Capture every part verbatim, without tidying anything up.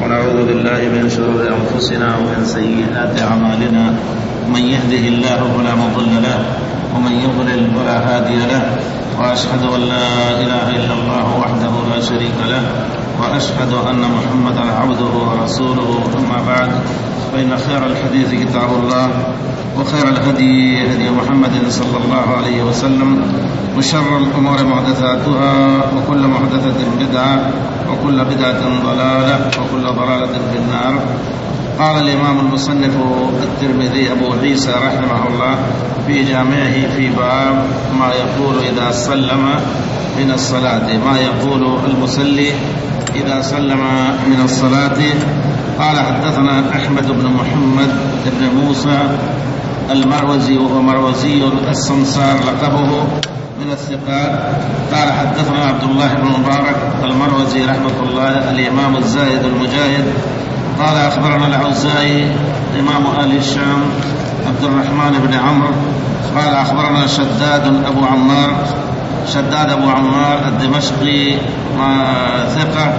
ونعوذ بالله من شرور أنفسنا ومن سيئات أعمالنا، من يهده الله فلا مضل له ومن يضلل فلا هادي له، وأشهد أن لا إله إلا الله وحده لا شريك له، وأشهد أن محمدا عبده ورسوله. أما بعد، فإن خير الحديث كتاب الله، وخير الهدي هدي محمد صلى الله عليه وسلم، وشر الأمور محدثاتها، وكل محدثة بدعة، وكل بدعة ضلالة، وكل ضلالة في النار. قال الإمام المصنف الترمذي أبو عيسى رحمه الله في جامعه في باب ما يقول إذا سلم من الصلاة، ما يقول المصلي إذا سلم من الصلاة. قال حدثنا أحمد بن محمد بن موسى المروزي، وهو مروزي السمسار لقبه، من الثقات. قال حدثنا عبد الله بن مبارك المروزي رحمة الله الإمام الزاهد المجاهد. قال أخبرنا العوزاعي إمام أهل الشام عبد الرحمن بن عمرو. قال أخبرنا شداد أبو عمار، شداد أبو عمار الدمشقي ثقة.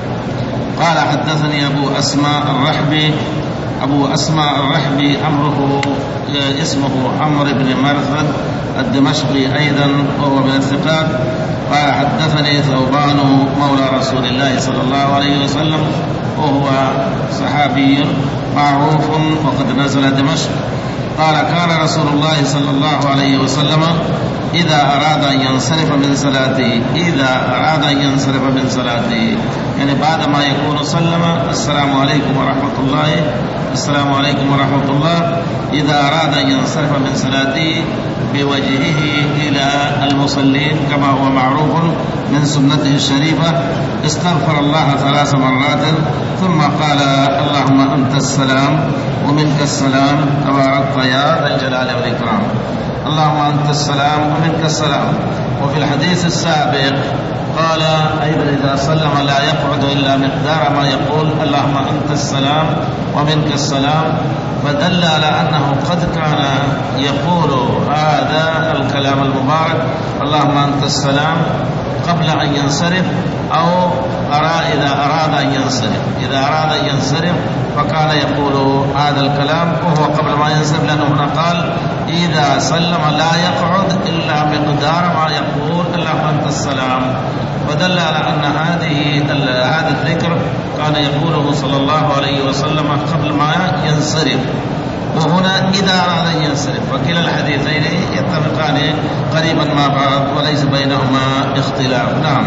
قال حدثني أبو أسماء الرحبي، أبو أسماء الرحبي عمره اسمه عمرو بن مرثد الدمشقي أيضا، وهو من الثقات. قال حدثني ثوبان مولى رسول الله صلى الله عليه وسلم، وهو صحابي معروف وقد نزل دمشق. قال كان رسول الله صلى الله عليه وسلم إذا أراد أن ينصرف من صلاته، إذا أراد أن ينصرف من صلاته يعني بعد ما يكون سلم السلام عليكم ورحمة الله، السلام عليكم ورحمة الله، إذا أراد أن ينصرف من صلاته بوجهه إلى المصلين كما هو معروف من سنته الشريفة، استغفر الله ثلاث مرات، ثم قال اللهم أنت السلام ومنك السلام تباركت يا ذا الجلال والإكرام، اللهم أنت السلام ومنك السلام. وفي الحديث السابق قال أيضا إذا سلم لا يقعد إلا مقدار ما يقول اللهم أنت السلام ومنك السلام، فدل على أنه قد كان يقول هذا الكلام المبارك اللهم أنت السلام قبل أن ينصرف، أو أرى إذا أراد أن ينصرف، إذا أراد أن ينصرف فكان يقول هذا الكلام وهو قبل ما ينصرف، لأنه هنا قال إذا سلم لا يقعد إلا مقدار ما يقول اللهم أنت السلام، فدل على أن هذه هذا الذكر كان يقوله صلى الله عليه وسلم قبل ما ينصرف، وهنا إذا أراد أن ينصرف، فكلا الحديثين يتفقان قريبا مع بعض وليس بينهما اختلاف. نعم.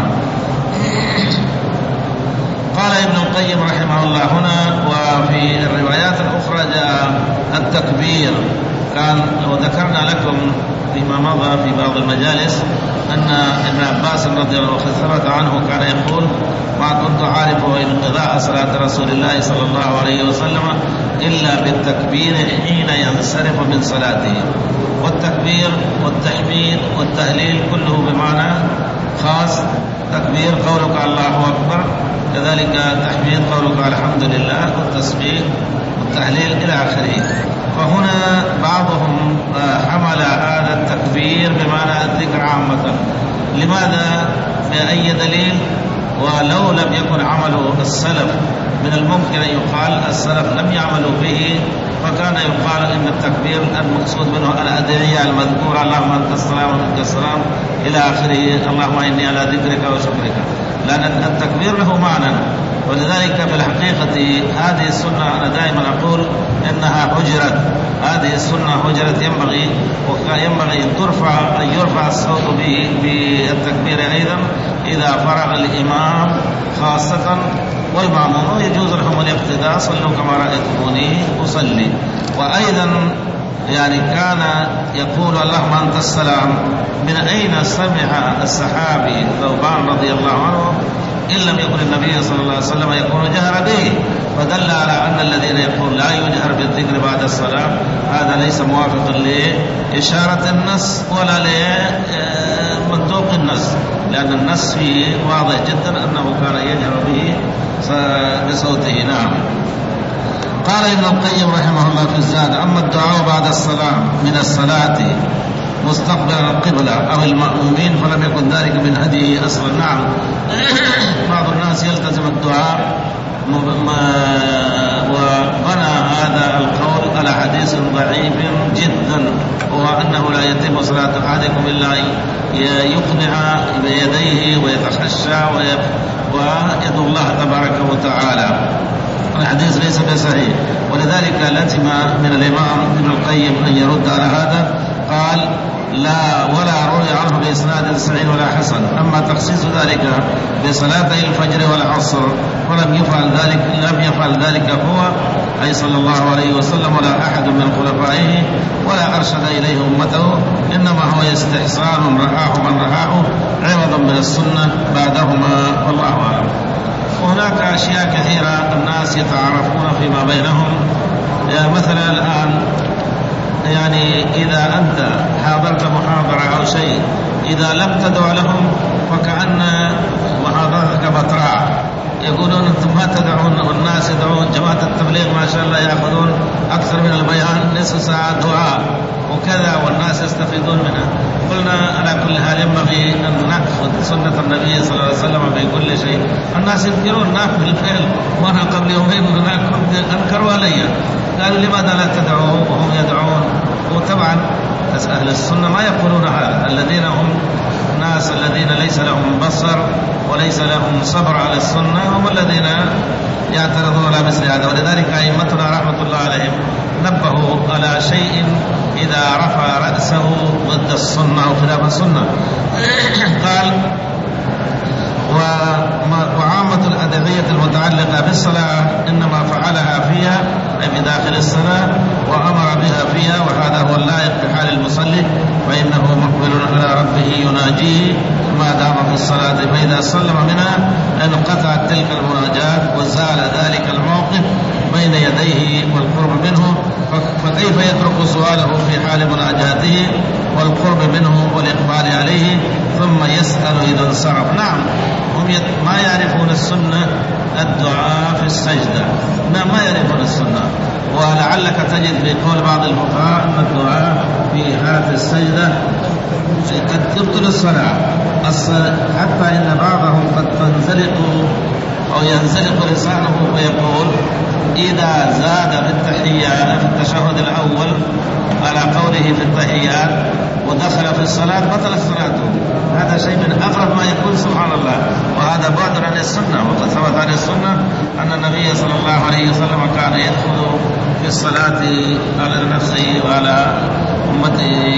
قال ابن القيم رحمه الله هنا، وفي الروايات الأخرى جاء التكبير. كان وذكرنا لكم فيما مضى في بعض المجالس أن ابن عباس رضي الله عنه عنه كان يقول ما كنت عارف انقضاء صلاة رسول الله صلى الله عليه وسلم إلا بالتكبير حين ينصرف من صلاته. والتكبير والتحميد والتهليل كله بمعنى خاص. تكبير قولك الله أكبر، كذلك تحميد قولك الحمد لله، والتسبيح والتهليل إلى آخره. فهنا بعضهم حمل هذا التكبير بمعنى الذكر عامة. لماذا؟ بأي دليل؟ ولو لم يكن عمل السلف من الممكن أن يقال السلف لم يعملوا به، فكان يقال إن التكبير المقصود منه الأدعية المذكورة اللهم أنت السلام ومنك السلام إلى آخره، اللهم إني على ذكرك وشكرك، لأن التكبير له معنى. ولذلك في الحقيقة هذه السنة أنا دائما أقول إنها هجرت، هذه السنة هجرت، ينبغي وينبغي أن ترفع أن يرفع الصوت بالتكبير أيضا إذا فرغ الإمام خاصة، والمأمومون يجوز لهم الاقتداء، صلوا كما رأيتموني أصلي. وأيضا يعني كان يقول اللهم أنت السلام. من أين سمع الصحابي ثوبان رضي الله عنه إن لم يكن النبي صلى الله عليه وسلم يكون جهر به؟ فدل على أن الذين يقول لا يجهر بالذكر بعد الصلاة هذا ليس موافقا لإشارة النص ولا لمنطوق النص، لأن النص فيه واضح جدا أنه كان يجهر به بصوته. نعم. قال ابن القيم رحمه الله في الزاد: أما الدعاء بعد الصلاة من الصلاة مستقبل القبلة أو المأمومين فلم يكن ذلك من هديه أصلا. نعم، بعض الناس يلتزم الدعاء وبنى هذا القول على حديث ضعيف جدا، وهو أنه لا يتم صلاة أحدكم إلا يقنع بيديه ويتخشى ويدعو الله تبارك وتعالى. الحديث ليس بصحيح، ولذلك لزم من الإمام ابن القيم أن يرد على هذا. قال لا ولا روي عنه بإسناد صحيح ولا حسن. أما تخصيص ذلك بصلاتي الفجر والعصر ولم يفعل ذلك لم يفعل ذلك هو أي صلى الله عليه وسلم ولا أحد من خلفائه ولا أرشد إليه أمته، إنما هو استحسان رآه من رآه عوضا من السنة بعدهما، والله أعلم. وهناك أشياء كثيرة الناس يتعارفون فيما بينهم. يعني مثلا الآن يعني إذا أنت حاضرت محاضرة أو شيء إذا لم تدع لهم فكأن محاضرتك بطراء، يقولون أنتم ما تدعون والناس يدعون. جماعة التبليغ ما شاء الله يأخذون أكثر من البيان نصف ساعة دعاء وكذا والناس يستفيدون منها. قلنا على كل حال ينبغي أن نأخذ سنة النبي صلى الله عليه وسلم في كل شيء. الناس يذكرون ناخذ الفعل، وأنا قبل يومين أنكروا علي قالوا لماذا لا تدعوا وهم يدعون. وطبعا أهل السنة ما يقولون هذا، الذين هم الناس الذين ليس لهم بصر وليس لهم صبر على السنة هم الذين يعترضون على مثل هذا. ولذلك أئمتنا رحمة الله عليهم نبهوا على شيء إذا رفع رأسه ضد السنة أو خلاف السنة. قال وعامة الأدعية المتعلقة بالصلاة إنما فعلها فيها أي في داخل الصلاة وأمر بها فيها، وهذا هو اللائق بحال المصلي، فإنه مقبل على ربه يناجيه ما دام في الصلاة، فإذا سلم منها انقطعت تلك المناجاة وزال ذلك الموقف بين يديه والقرب منه، فكيف يترك سؤاله في حال مناجاته والقرب منه والإقبال عليه ثم يسأل إذا انصرف؟ نعم، هم ما يعرفون السنة الدعاء في السجدة، نعم ما يعرفون السنة. ولعلك تجد في قول بعض الفقهاء أن الدعاء في هذه السجدة قد تبطل الصلاة، حتى إن بعضهم قد تنزلق أو ينزلق لسانه ويقول إذا زاد في التحيات في التشهد الأول على قوله في التحيات ودخل في الصلاة بطلت صلاته. هذا شيء من أغرب ما يكون سبحان الله، وهذا بعد عن السنة. وقد ثبت عن السنة أن النبي صلى الله عليه وسلم كان يدخل في الصلاة على نفسه وعلى أمته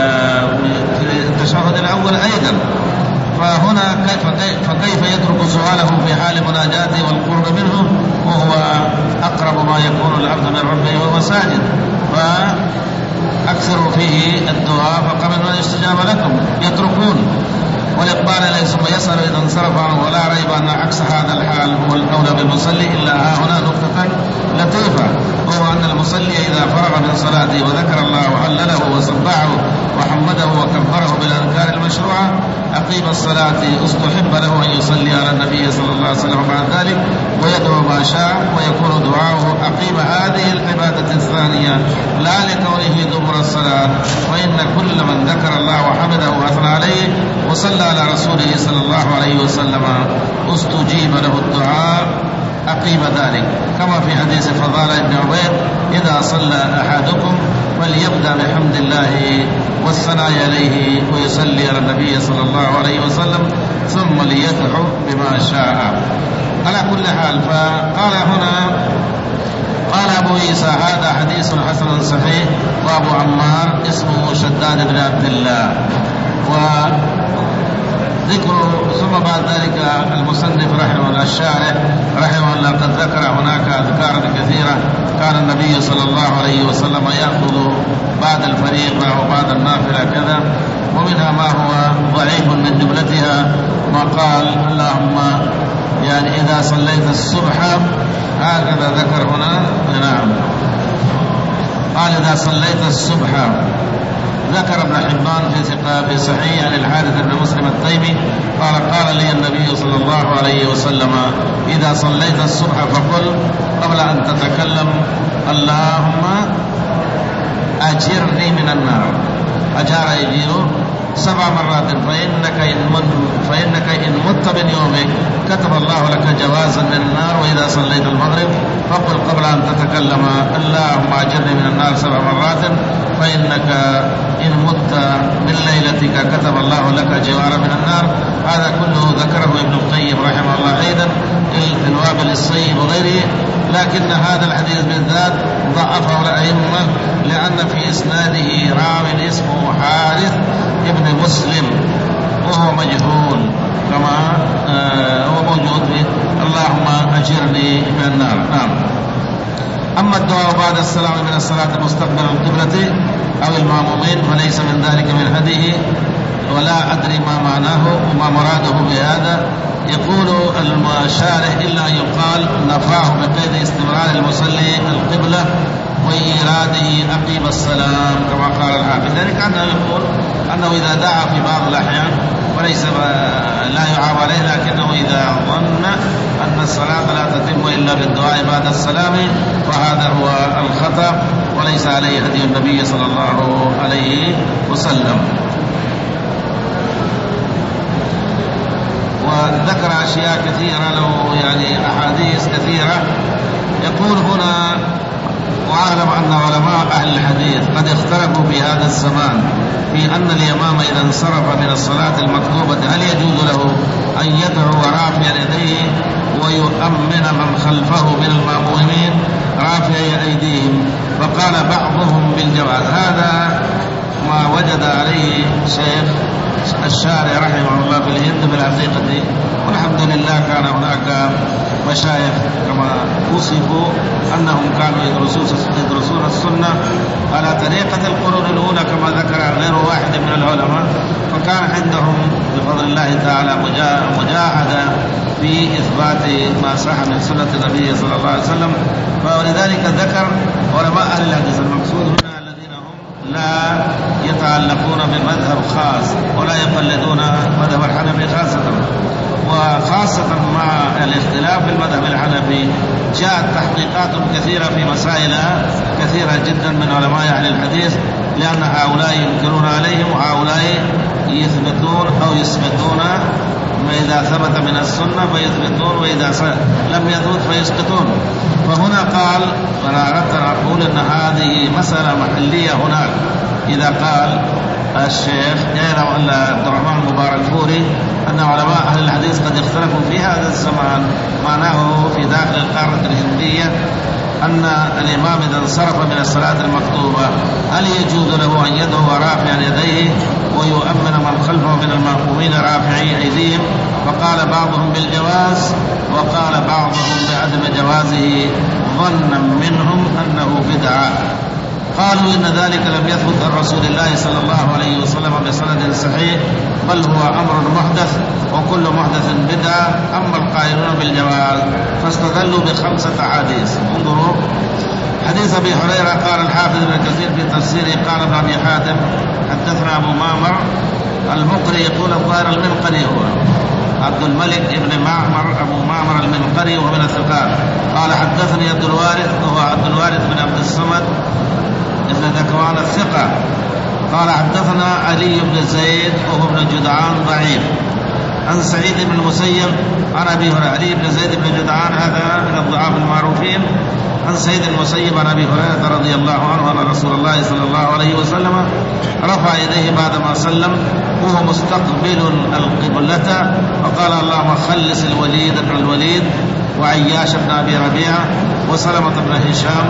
في التشهد الأول أيضا. فهنا كيف فكيف يترك سؤاله في حال مناجاته والقرب منه وهو أقرب ما يكون العبد من ربه وهو ساجد؟ فأكثروا فيه الدعاء فقبل أن يستجاب لكم. يتركون والإقبال إليه ثم يسأل إذا انصرف عنه، ولا ريب أن عكس هذا الحال هو الأولى بالمصلي. إلا ها هنا نقطة لطيفة، وهو أن المصلي إذا فرغ من صلاته وذكر الله وهلله وسبحه وحمده وكبره بالأذكار المشروعة أقيم الصلاة استحب له أن يصلي على النبي صلى الله عليه وسلم بعد ذلك ويدعو ما شاء، ويكون دعاؤه أقيم هذه العبادة الثانية لا لكونه دبر الصلاة. وإن كل من ذكر الله وحمده وأثنى عليه وصلى على رسوله صلى الله عليه وسلم استجيب له الدعاء أقيم ذلك، كما في حديث فضالة بن عبيد إذا صلى أحدكم فليبدأ بحمد الله والثناء عليه ويصلي على النبي صلى الله عليه وسلم ثم ليدعو بما شاء. على كل حال، فقال هنا قال أبو عيسى هذا حديث حسن صحيح، وأبو عمار اسمه شداد بن عبد الله. وذكر ثم بعد ذلك المصنف رحمه الله الشارح رحمه الله قد ذكر هناك أذكار كثيرة كان النبي صلى الله عليه وسلم يأخذ بعد الفريضة وبعد النافلة كذا، ومنها ما هو ضعيف من جملتها ما قال اللهم يعني إذا صليت الصبح، هكذا ذكر هنا. نعم قال إذا صليت الصبح. ذكر ابن حبان في ثقة في صحيح عن الحارث بن مسلم التيمي قال قال لي النبي صلى الله عليه وسلم إذا صليت الصبح فقل قبل أن تتكلم اللهم أجرني من النار. أجار يجير سبع مرات فإنك إن, فإنك إن مت من يومك كتب الله لك جوازا من النار. وإذا صليت المغرب فقل قبل أن تتكلم اللهم أجرني من النار سبع مرات فإنك إن مت من ليلتك كتب الله لك جوارا من النار. هذا كله ذكره ابن القيم رحمه الله أيضا في الوابل الصيب وغيره، لكن هذا الحديث بالذات ضعفه الأئمة لأن في إسناده راو اسمه حارث ابن مسلم وهو مجهول كما آه هو موجود في اللهم أجرني من النار. نعم. أما الدعاء بعد السلام من الصلاة مستقبل القبلة أو المأمومين فليس من ذلك من هديه، ولا أدري ما معناه وما مراده بهذا. يقول الشارح إلا أن يقال نفاه بقيد استمرار المصلي القبلة وإيراده أقيم السلام كما قال الحافظ. ذلك أنه يقول أنه إذا دعا في بعض الأحيان وليس لا يعاب عليه، لكنه إذا ظن أن الصلاة لا تتم إلا بالدعاء بعد السلام فهذا هو الخطأ وليس عليه هدي النبي صلى الله عليه وسلم. وذكر أشياء كثيرة له يعني أحاديث كثيرة. يقول هنا وأعلم أن علماء أهل الحديث قد اختلفوا في هذا الزمان في أن الإمام إذا انصرف من الصلاة المكتوبة هل يجوز له أن يدعو رافعا يديه ويؤمن من خلفه من المأمومين رافعي أيديهم، فقال بعضهم بالجواز. هذا ما وجد عليه شيخ الشارع رحمه الله في الهند بالحقيقة، والحمد لله كان هناك مشايخ كما وصفوا أنهم كانوا يدرسون يدرسون السنة على طريقة القرون الأولى كما ذكر غير واحد من العلماء، فكان عندهم بفضل الله تعالى مجاهدة في إثبات ما صح من سنة النبي صلى الله عليه وسلم. ولذلك ذكر علماء أهل الحديث المقصود هنا الذين هم لا يتعلقون بمذهب خاص ولا يقلدون مذهب الحنفي خاصة، وخاصة مع الاختلاف في المذهب الحنفي جاءت تحقيقات كثيرة في مسائل كثيرة جدا من علماء أهل الحديث، لأن هؤلاء ينكرون عليهم وهؤلاء يثبتون أو يثبتون ما إذا ثبت من السنة فيثبتون وإذا لم يثبت فيسقطون. فهنا قال وأنا أردت أن أقول أن هذه مسألة محلية هناك. إذا قال الشيخ عبد الرحمن المبارك فوري أن علماء أهل الحديث قد اختلفوا في هذا الزمان، معناه في داخل القارة الهندية أن الإمام إذا انصرف من الصلاة المكتوبة هل يجوز له أن يدعو رافعا يديه ويؤمن من خلفه من المأمومين رافعي أيديهم، فقال بعضهم بالجواز وقال بعضهم بعدم جوازه ظنا منهم أنه بدعة. قالوا إن ذلك لم يثبت عن رسول الله صلى الله عليه وسلم بسند صحيح، بل هو أمر محدث وكل محدث بدعة. أما القائلون بالجواز فاستدلوا بخمسة أحاديث. انظروا حديث أبي هريرة قال الحافظ ابن كثير في تفسيره قال ابن أبي حاتم حدثنا أبو معمر المقري يقول الظاهر المنقري هو عبد الملك ابن معمر أبو معمر المنقري وهو من الثقات. قال حدثني عبد الوارث وهو عبد الوارث بن عبد الصمد ابن ذكوان الثقة. قال حدثنا علي بن زيد وهو ابن جدعان ضعيف عن سعيد بن المسيب عن أبي هريرة. علي بن زيد بن جدعان هذا من الضعاف المعروفين. عن سعيد المسيب عن أبي هريرة رضي الله عنه أن رسول الله صلى الله عليه وسلم رفع يديه بعدما سلم وهو مستقبل القبلة وقال اللهم خلص الوليد بن الوليد وعياش بن أبي ربيعة وسلمة بن هشام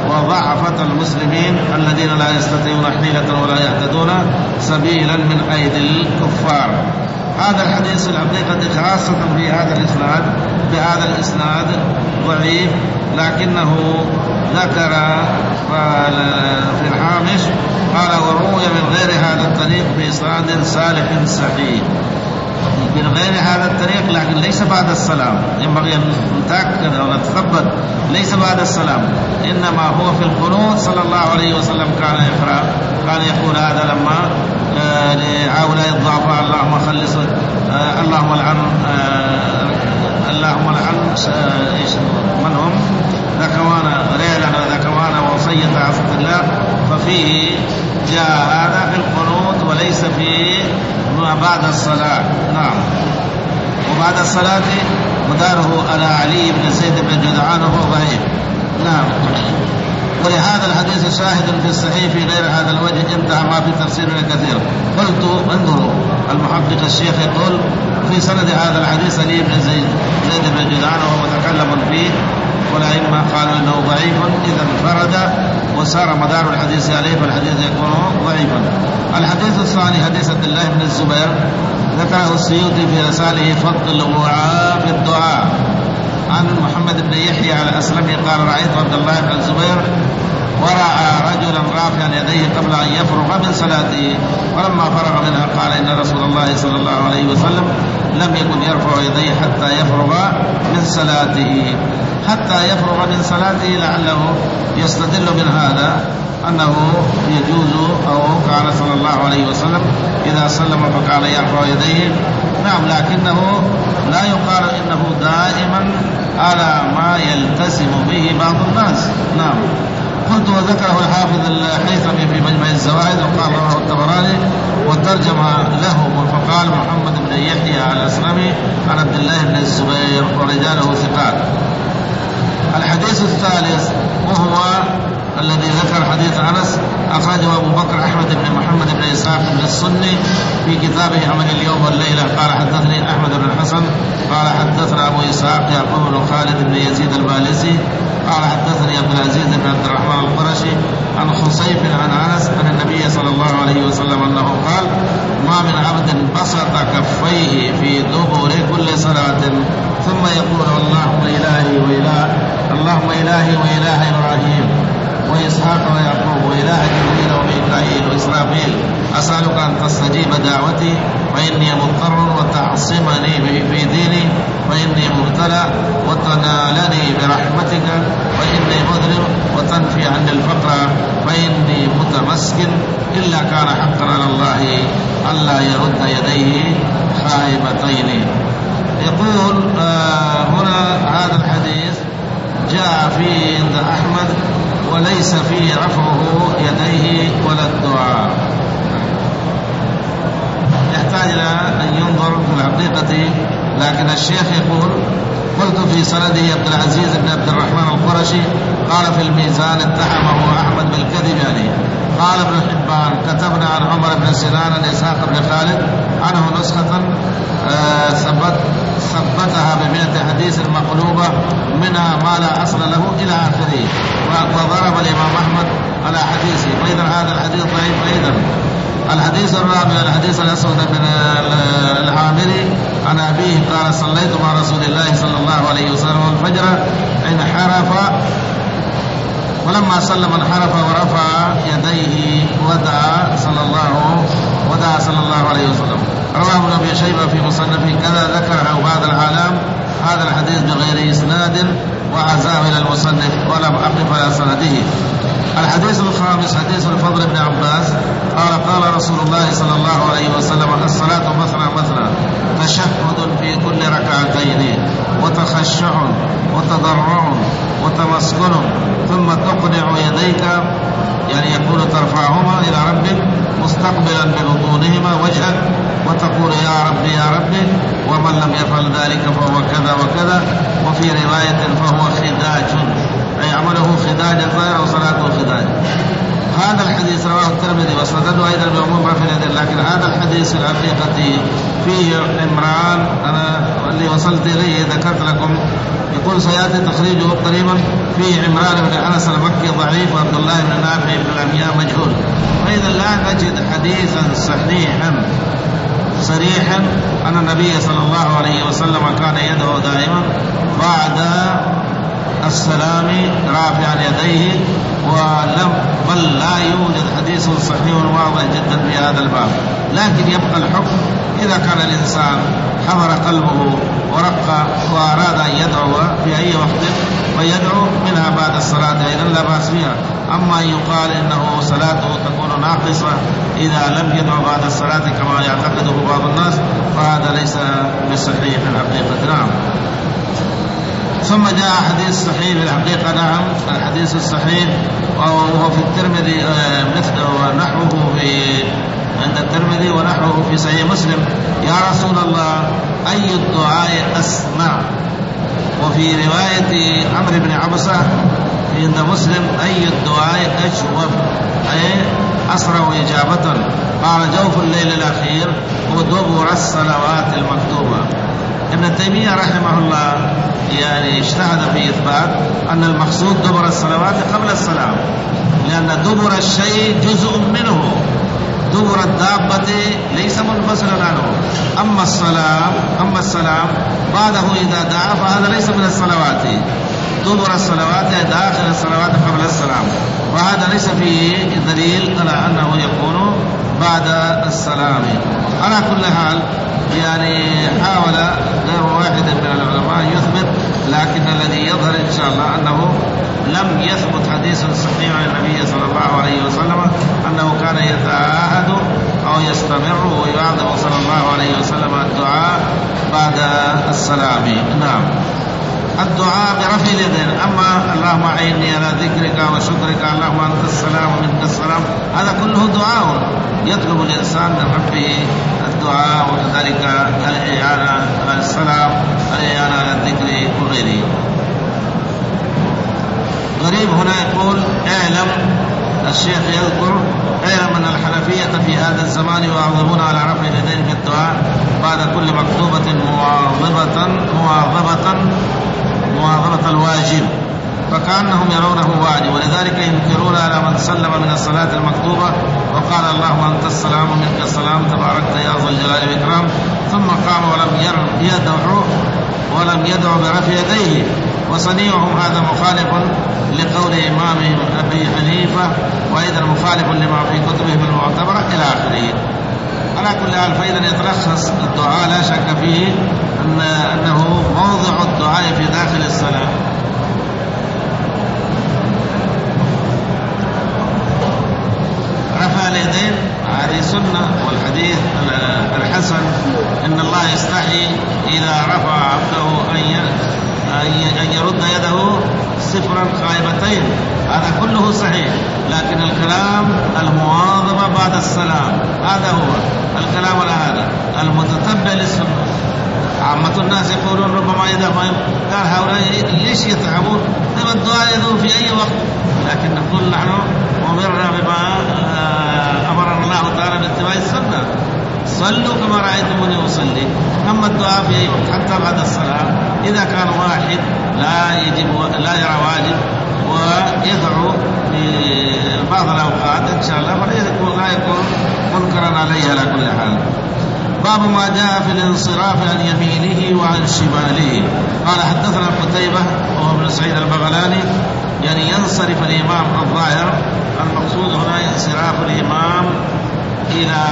وضعفة المسلمين الذين لا يستطيعون حيلة ولا يهتدون سبيلا من أيدي الكفار. هذا الحديث الحقيقة خاصة في هذا الإسناد بهذا الإسناد ضعيف، لكنه ذكر في الهامش قال وروي من غير هذا الطريق بإسناد صالح صحيح من غير هذا الطريق، لكن ليس بعد السلام. ينبغي أن نتأكد أو نتثبت ليس بعد السلام، إنما هو في القنوت صلى الله عليه وسلم كان يقرأ كان يقول هذا لما آه لهؤلاء الضعفاء اللهم خلص آه اللهم لعن آه اللهم لعن ايش من هم ذكوانا ريلا وذكوانا وصية عصت الله، ففيه جاء هذا في القنوت وليس في ما بعد الصلاة. نعم. وبعد الصلاة مداره على علي بن زيد بن جدعان وهو ضعيف. نعم. ولهذا الحديث شاهد في الصحيح في غير هذا الوجه انتهى ما في تفسير كثير. قلت انظروا المحقق الشيخ يقول في سند هذا الحديث علي بن زيد زيد بن جدعان وهو متكلم فيه، والأئمة قالوا انه ضعيف اذا انفرد وصار مدار الحديث عليه فالحديث يكون ضعيفا. الحديث الثاني حديث عبد الله بن الزبير ذكره السيوطي في رساله فضل الوعاء في الدعاء عن محمد بن يحيى على الأسلمي قال رأيت عبد الله بن الزبير ورأى رجلا رافعا يديه قبل أن يفرغ من صلاته، ولما فرغ منها قال إن رسول الله صلى الله عليه وسلم لم يكن يرفع يديه حتى يفرغ من صلاته حتى يفرغ من صلاته لعله يستدل من هذا أنه يجوز أو كان صلى الله عليه وسلم إذا سلم فكان يرفع يديه. نعم، لكنه لا يقال إنه دائما على ما يلتزم به بعض الناس. نعم. قلت وذكره الحافظ الهيثمي في مجمع الزوائد وقال رواه الطبراني وترجم له فقال محمد بن يحيى الأسلمي عن عبد الله بن الزبير ورجاله ثقات. الحديث الثالث وهو الذي ذكر حديث أنس أخرجه أبو بكر أحمد بن محمد بن إسحاق بن السني في كتابه عمل اليوم والليلة قال حدثني أحمد بن الحسن قال حدثنا أبو إسحاق يعقوب بن خالد بن يزيد البالسي قال حدثني عبد العزيز بن عبد الرحمن القرشي عن خصيف عن أنس عن النبي صلى الله عليه وسلم أنه قال ما من عبد بسط كفيه في دبر كل صلاة ثم يقول اللهم إلهي وإله اللهم إلهي وإله إبراهيم وإسحاق ويعقوب وإله جبريل وميكائيل وإسرافيل أسألك أن تستجيب دعوتي فإني مضطر وتعصمني في ديني فإني مبتلى وتنالني برحمتك فإني مذنب وتنفي عني الفقر فإني متمسك إلا كان حقا على الله ألا يرد يديه خائبتين. يقول آه هنا هذا الحديث جاء فيه عند أحمد وليس فيه رفعه يديه ولا الدعاء، يحتاج إلى أن ينظر في الحقيقة. لكن الشيخ يقول قلت في سنده عبد العزيز بن عبد الرحمن القرشي قال في الميزان اتهمه أحمد بالكذب عليه. قال ابن حبان كتبنا عن عمر بن سنان عن إسحاق بن خالد عنه نسخة آه ثبت ثبتها بمئة حديث مقلوبة منها ما لا أصل له إلى آخره، وضرب الإمام أحمد على حديثه، وإذا هذا الحديث ضعيف أيضا. الحديث الرابع الحديث الأسود بن العامري عن أبيه قال صليت مع رسول الله صلى الله عليه وسلم الفجر انحرف ولما سلم انحرف ورفع يديه ودعا صلى الله ودعا صلى الله عليه وسلم. رواه ابن أبي شيبة في مصنفه كذا ذكره بعض العالم هذا الحديث بغير إسناد وعزاه إلى المصنف ولم أقف على سنده. الحديث الخامس حديث الفضل بن عباس قال قال رسول الله صلى الله عليه وسلم الصلاة مثنى مثنى تشهد في كل ركعتين وتخشع وتضرع وتمسكن ثم تقنع يديك يعني يقول ترفعهما إلى ربك مستقبلا ببطونهما وجهك وتقول يا ربي يا ربي ومن لم يفعل ذلك فهو كذا وكذا. وفي رواية فهو خداج أي عمله خداجا ظاهرا وصلاته خداج. هذا الحديث رواه الترمذي واستدل أيضا بعموم رفع اليدين، لكن هذا الحديث الحقيقة فيه عمران أنا اللي وصلت إليه ذكرت لكم يقول سيأتي تخريجه قريبا فيه عمران بن أنس المكي ضعيف وعبد الله بن نافع بن الأمياء مجهول. فإذا لا نجد حديثا صحيحا صريحا أن النبي صلى الله عليه وسلم كان يدعو دائما بعد السلام رافعا يديه، ولم بل لا يوجد حديث صحيح واضح جدا في هذا الباب. لكن يبقى الحكم إذا كان الإنسان حضر قلبه ورق وأراد أن يدعو في أي وقت فيدعو منها بعد الصلاة أيضا لا بأس بها. أما أن يقال إنه صلاته تكون ناقصة إذا لم يدعو بعد الصلاة كما يعتقده بعض الناس فهذا ليس بصحيح في الحقيقة. نعم. ثم جاء حديث صحيح بالحقيقة. نعم الحديث الصحيح وهو في الترمذي مثله ونحوه في عند الترمذي ونحوه في صحيح مسلم: يا رسول الله أي الدعاء أسمع؟ وفي رواية عمرو بن عبسة عند مسلم: أي الدعاء أجوب؟ أي أسرع إجابة؟ قال: جوف الليل الأخير ودبر الصلوات المكتوبة. ابن تيمية رحمه الله يعني اجتهد في إثبات أن المقصود دبر الصلوات قبل السلام، لأن دبر الشيء جزء منه، دبر الدابة ليس منفصلا عنه. أما السلام أما السلام بعده إذا دعا فهذا ليس من الصلوات. دبر الصلوات داخل الصلوات قبل السلام، وهذا ليس فيه دليل على أنه يكون بعد السلام. على كل حال يعني حاول غير واحد من العلماء يثبت، لكن الذي يظهر إن شاء الله أنه لم يثبت حديث صحيح عن النبي صلى الله عليه وسلم أنه كان يتعاهد أو يستمر ويعظم صلى الله عليه وسلم الدعاء بعد السلام. نعم، الدعاء برفع اليدين. أما اللهم أعني على ذكرك وشكرك، اللهم أنت السلام ومنك السلام، هذا كله دعاء يطلب الإنسان من ربه الدعاء، وكذلك الإعانة على السلام، الإعانة على الذكر وغيره. غريب هنا يقول: اعلم، الشيخ يذكر: اعلم أن الحنفية في هذا الزمان يواظبون على رفع اليدين في الدعاء بعد كل مكتوبة مواظبة مواظبة مواظبة الواجب، فكأنهم يرونه واجب، ولذلك ينكرون على من سلم من الصلاة المكتوبة وقال اللهم أنت السلام ومنك السلام تباركت يا ذو الجلال والإكرام، ثم قام ولم يدعو ولم يدعو برفع يديه. وصنيعهم هذا مخالف لقول إمامهم أبي حنيفة، وأيضا مخالف لما في كتبهم المعتبرة إلى آخره. على كل حال فإذا يتلخص الدعاء لا شك فيه أن أنه موضع الدعاء في داخل الصلاة. رفع اليدين هذه سنة، والحديث الحسن إن الله يستحي إذا رفع عبده أن يرد يده صفرا خائبتين، هذا كله صحيح، لكن الكلام المواظبة بعد السلام هذا هو الكلام على هذا المتتبع للسنة. عامة الناس يقولون ربما إذا قال هؤلاء ليش يتعبون؟ لما الدعاء يدور في أي وقت، لكن نقول نحن أمرنا بما أمرنا الله تعالى باتباع السنة: صلوا كما رأيتموني أصلي. أما الدعاء في أي وقت حتى بعد الصلاة إذا كان واحد لا يجب لا يرى واجب ويدعو في بعض الأوقات إن شاء الله فلا يكون لا يكون منكرا عليه على كل حال. باب ما جاء في الانصراف عن يمينه وعن شماله. قال: حدثنا قتيبة وهو ابن سعيد البغلاني، يعني ينصرف الإمام الظاهر، المقصود هنا انصراف الإمام إلى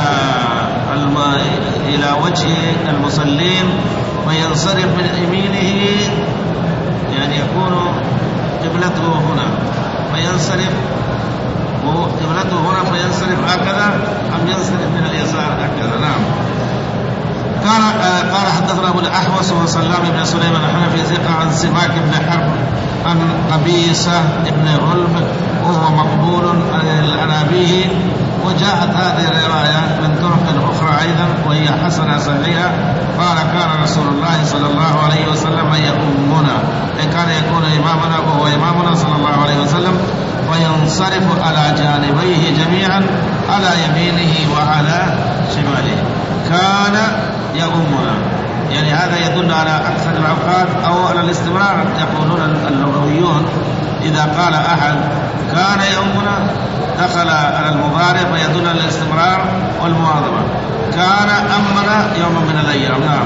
إلى وجه المصلين وينصرف من يمينه، يعني يكون قبلته هنا فينصرف قبلته هنا فينصرف هكذا، أم ينصرف من اليسار هكذا. نعم. قال قال حدثنا أبو الأحوص وسلام بن سليمان الحنفي ثقة عن سماك بن حرب عن قبيسة بن غلب وهو مقبول عن أبيه. وجاءت هذه الرواية من طرق أخرى أيضا وهي حسنة صحيحة. قال: كان رسول الله صلى الله عليه وسلم يؤمنا، كان يكون إمامنا وهو إمامنا صلى الله عليه وسلم، وينصرف على جانبيه جميعا على يمينه وعلى شماله. كان يؤمنا، يعني هذا يدل على أكثر الأوقات أو على الاستمرار. يقولون اللغويون إذا قال أحد كان يؤمنا دخل على المضارع فيدل على الاستمرار والمواظبة. كان أمنا يوما من الأيام. نعم.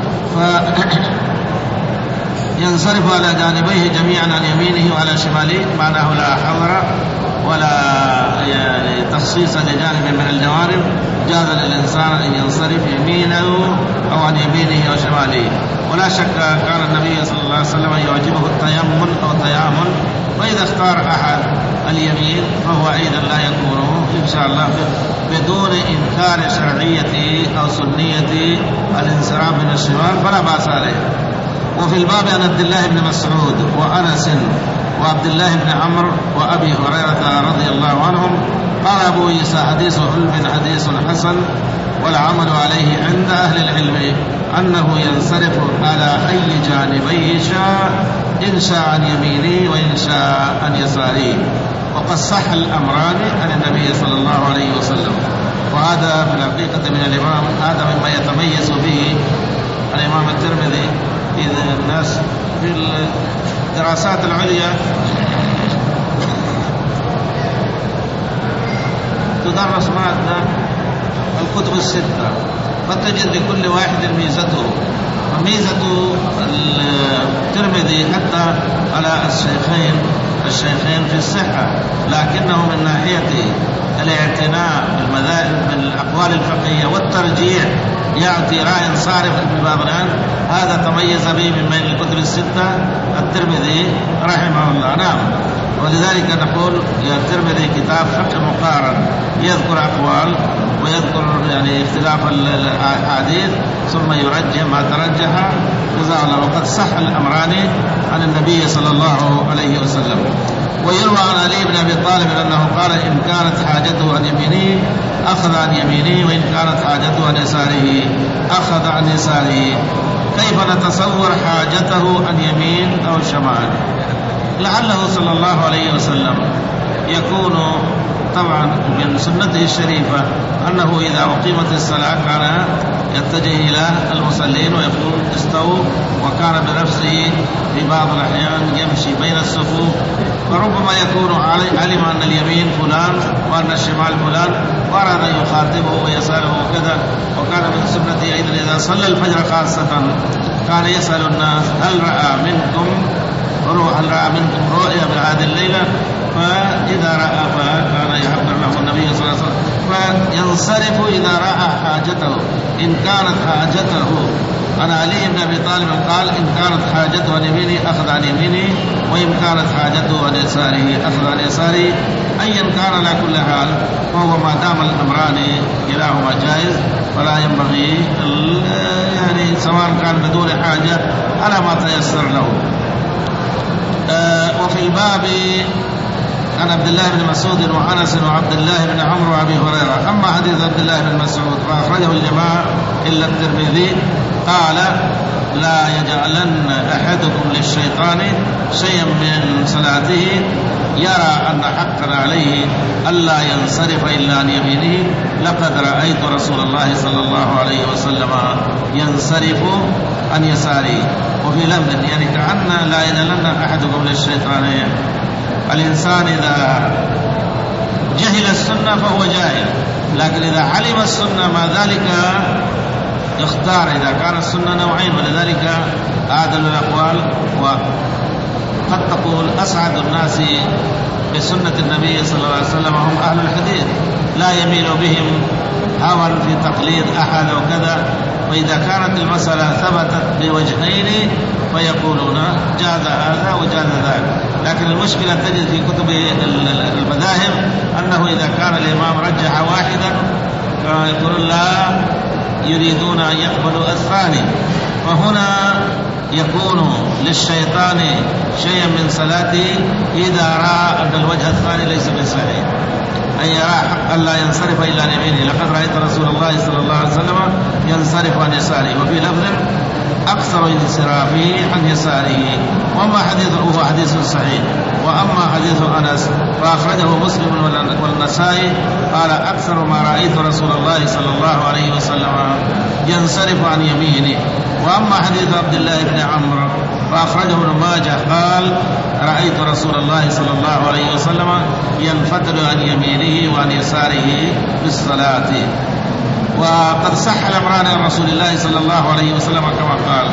فينصرف على جانبيه جميعا عن يمينه وعلى شماله، معناه لا حظر ولا يعني تخصيص لجانب من الجوانب. جاز للإنسان أن ينصرف يمينه أو عن يمينه وشماله. ولا شك كان النبي صلى الله عليه وسلم يعجبه التيمم أو التيامن، وإذا اختار أحد اليمين فهو أيضا لا يكون إن شاء الله بدون إنكار شرعية أو سنية الانصراف من الشمال، فلا بأس عليه. وفي الباب عن عبد الله بن مسعود وأنس وعبد الله بن عمرو وأبي هريرة رضي الله عنهم. قال أبو عيسى حديث حلف حديث حسن، والعمل عليه عند أهل العلم أنه ينصرف على أي جانبيه شاء، إن شاء عن يمينه وإن شاء عن يساره. وقد صح الأمران عن النبي صلى الله عليه وسلم. وهذا في الحقيقة من الإمام، هذا مما يتميز به الإمام الترمذي. إذا الناس في الدراسات العليا تدرس مادة الكتب الستة، فتجد لكل واحد ميزته. وميزة الترمذي حتى على الشيخين الشيخين في الصحة، لكنه من ناحية الاعتناء بالمذاهب من الأقوال الفقهية والترجيح يعطي رأي صارف في باب الآن. هذا تميز به من بين الكتب الستة الترمذي رحمه الله. نعم، ولذلك نقول الترمذي كتاب فقه مقارن، يذكر أقوال ويذكر يعني اختلاف الأحاديث ثم يرجح ما ترجح جزاه الله. وقد صح الأمران عن النبي صلى الله عليه وسلم. ويروى عن علي بن أبي طالب أنه قال: إن كانت حاجته عن يمينه أخذ عن يمينه، وإن كانت حاجته عن يساره أخذ عن يساره. كيف نتصور حاجته عن يمين أو شمال؟ لعله صلى الله عليه وسلم يكون طبعا من سنته الشريفة أنه إذا أقيمت الصلاة كان يتجه إلى المصلين ويقول: استووا، وكان بنفسه في بعض الأحيان يمشي بين الصفوف، فربما يكون علم أن اليمين فلان وأن الشمال فلان، وأراد أن يخاطبه ويسأله وكذا. وكان من سنته أيضا إذا صلى الفجر خاصة كان يسأل الناس: هل رأى منكم هل رأى منكم رؤيا بهذه الليلة؟ فإذا رأى فكان يعبر له النبي صلى الله عليه وسلم، فينصرف إذا رأى حاجته. إن كانت حاجته، أنا علي بن أبي طالب قال: إن كانت حاجته عن يمينه أخذ عن يمينه، وإن كانت حاجته عن يساره أخذ عن يساره. أيا كان على كل حال فهو ما دام الأمران كلاهما جائز، فلا ينبغي يعني سواء كان بدون حاجة على ما تيسر له. آه وفي الباب عن عبد الله بن مسعود وأنس وعبد الله بن عمرو وأبي هريرة. أما حديث عبد الله بن مسعود فأخرجه الجماعة إلا الترمذي قال: لا يجعلن أحدكم للشيطان شيئا من صلاته يرى أن حقا عليه ألا ينصرف إلا عن يمينه، لقد رأيت رسول الله صلى الله عليه وسلم ينصرف عن يساره. وفي لفظ يعني كأن لا يجعلن أحدكم للشيطان. الإنسان إذا جهل السنة فهو جاهل، لكن إذا علم السنة ما ذلك يختار. إذا كان السنة نوعين، ولذلك أعدل الأقوال. وقد تقول أسعد الناس بسنة النبي صلى الله عليه وسلم هم أهل الحديث، لا يميل بهم هوى في تقليد أحد وكذا. وإذا كانت المسألة ثبتت بوجهين فيقولون جاز هذا وجاز ذاك. لكن المشكلة تجد في كتب المذاهب أنه إذا كان الإمام رجح واحدا يقولون لا يريدون أن يقبلوا الثاني. فهنا يكون للشيطان شيئا من صلاته إذا رأى أن الوجه الثاني ليس بصحيح، أن يرى حق ألا ينصرف إلا عن يمينه. لقد رأيت رسول الله صلى الله عليه وسلم ينصرف عن يساره. وفي لفظ: أكثر انصرافه عن يساره. وأما حديثه هو حديث صحيح. وأما حديث أنس فأخرجه مسلم والنسائي قال: أكثر ما رأيت رسول الله صلى الله عليه وسلم ينصرف عن يمينه. وأما حديث عبد الله بن عمرو فأخرجه ابن ماجه قال: رأيت رسول الله صلى الله عليه وسلم ينفتل عن يمينه وعن يساره بالصلاة. وقد صح الأمران عن رسول الله صلى الله عليه وسلم كما قال.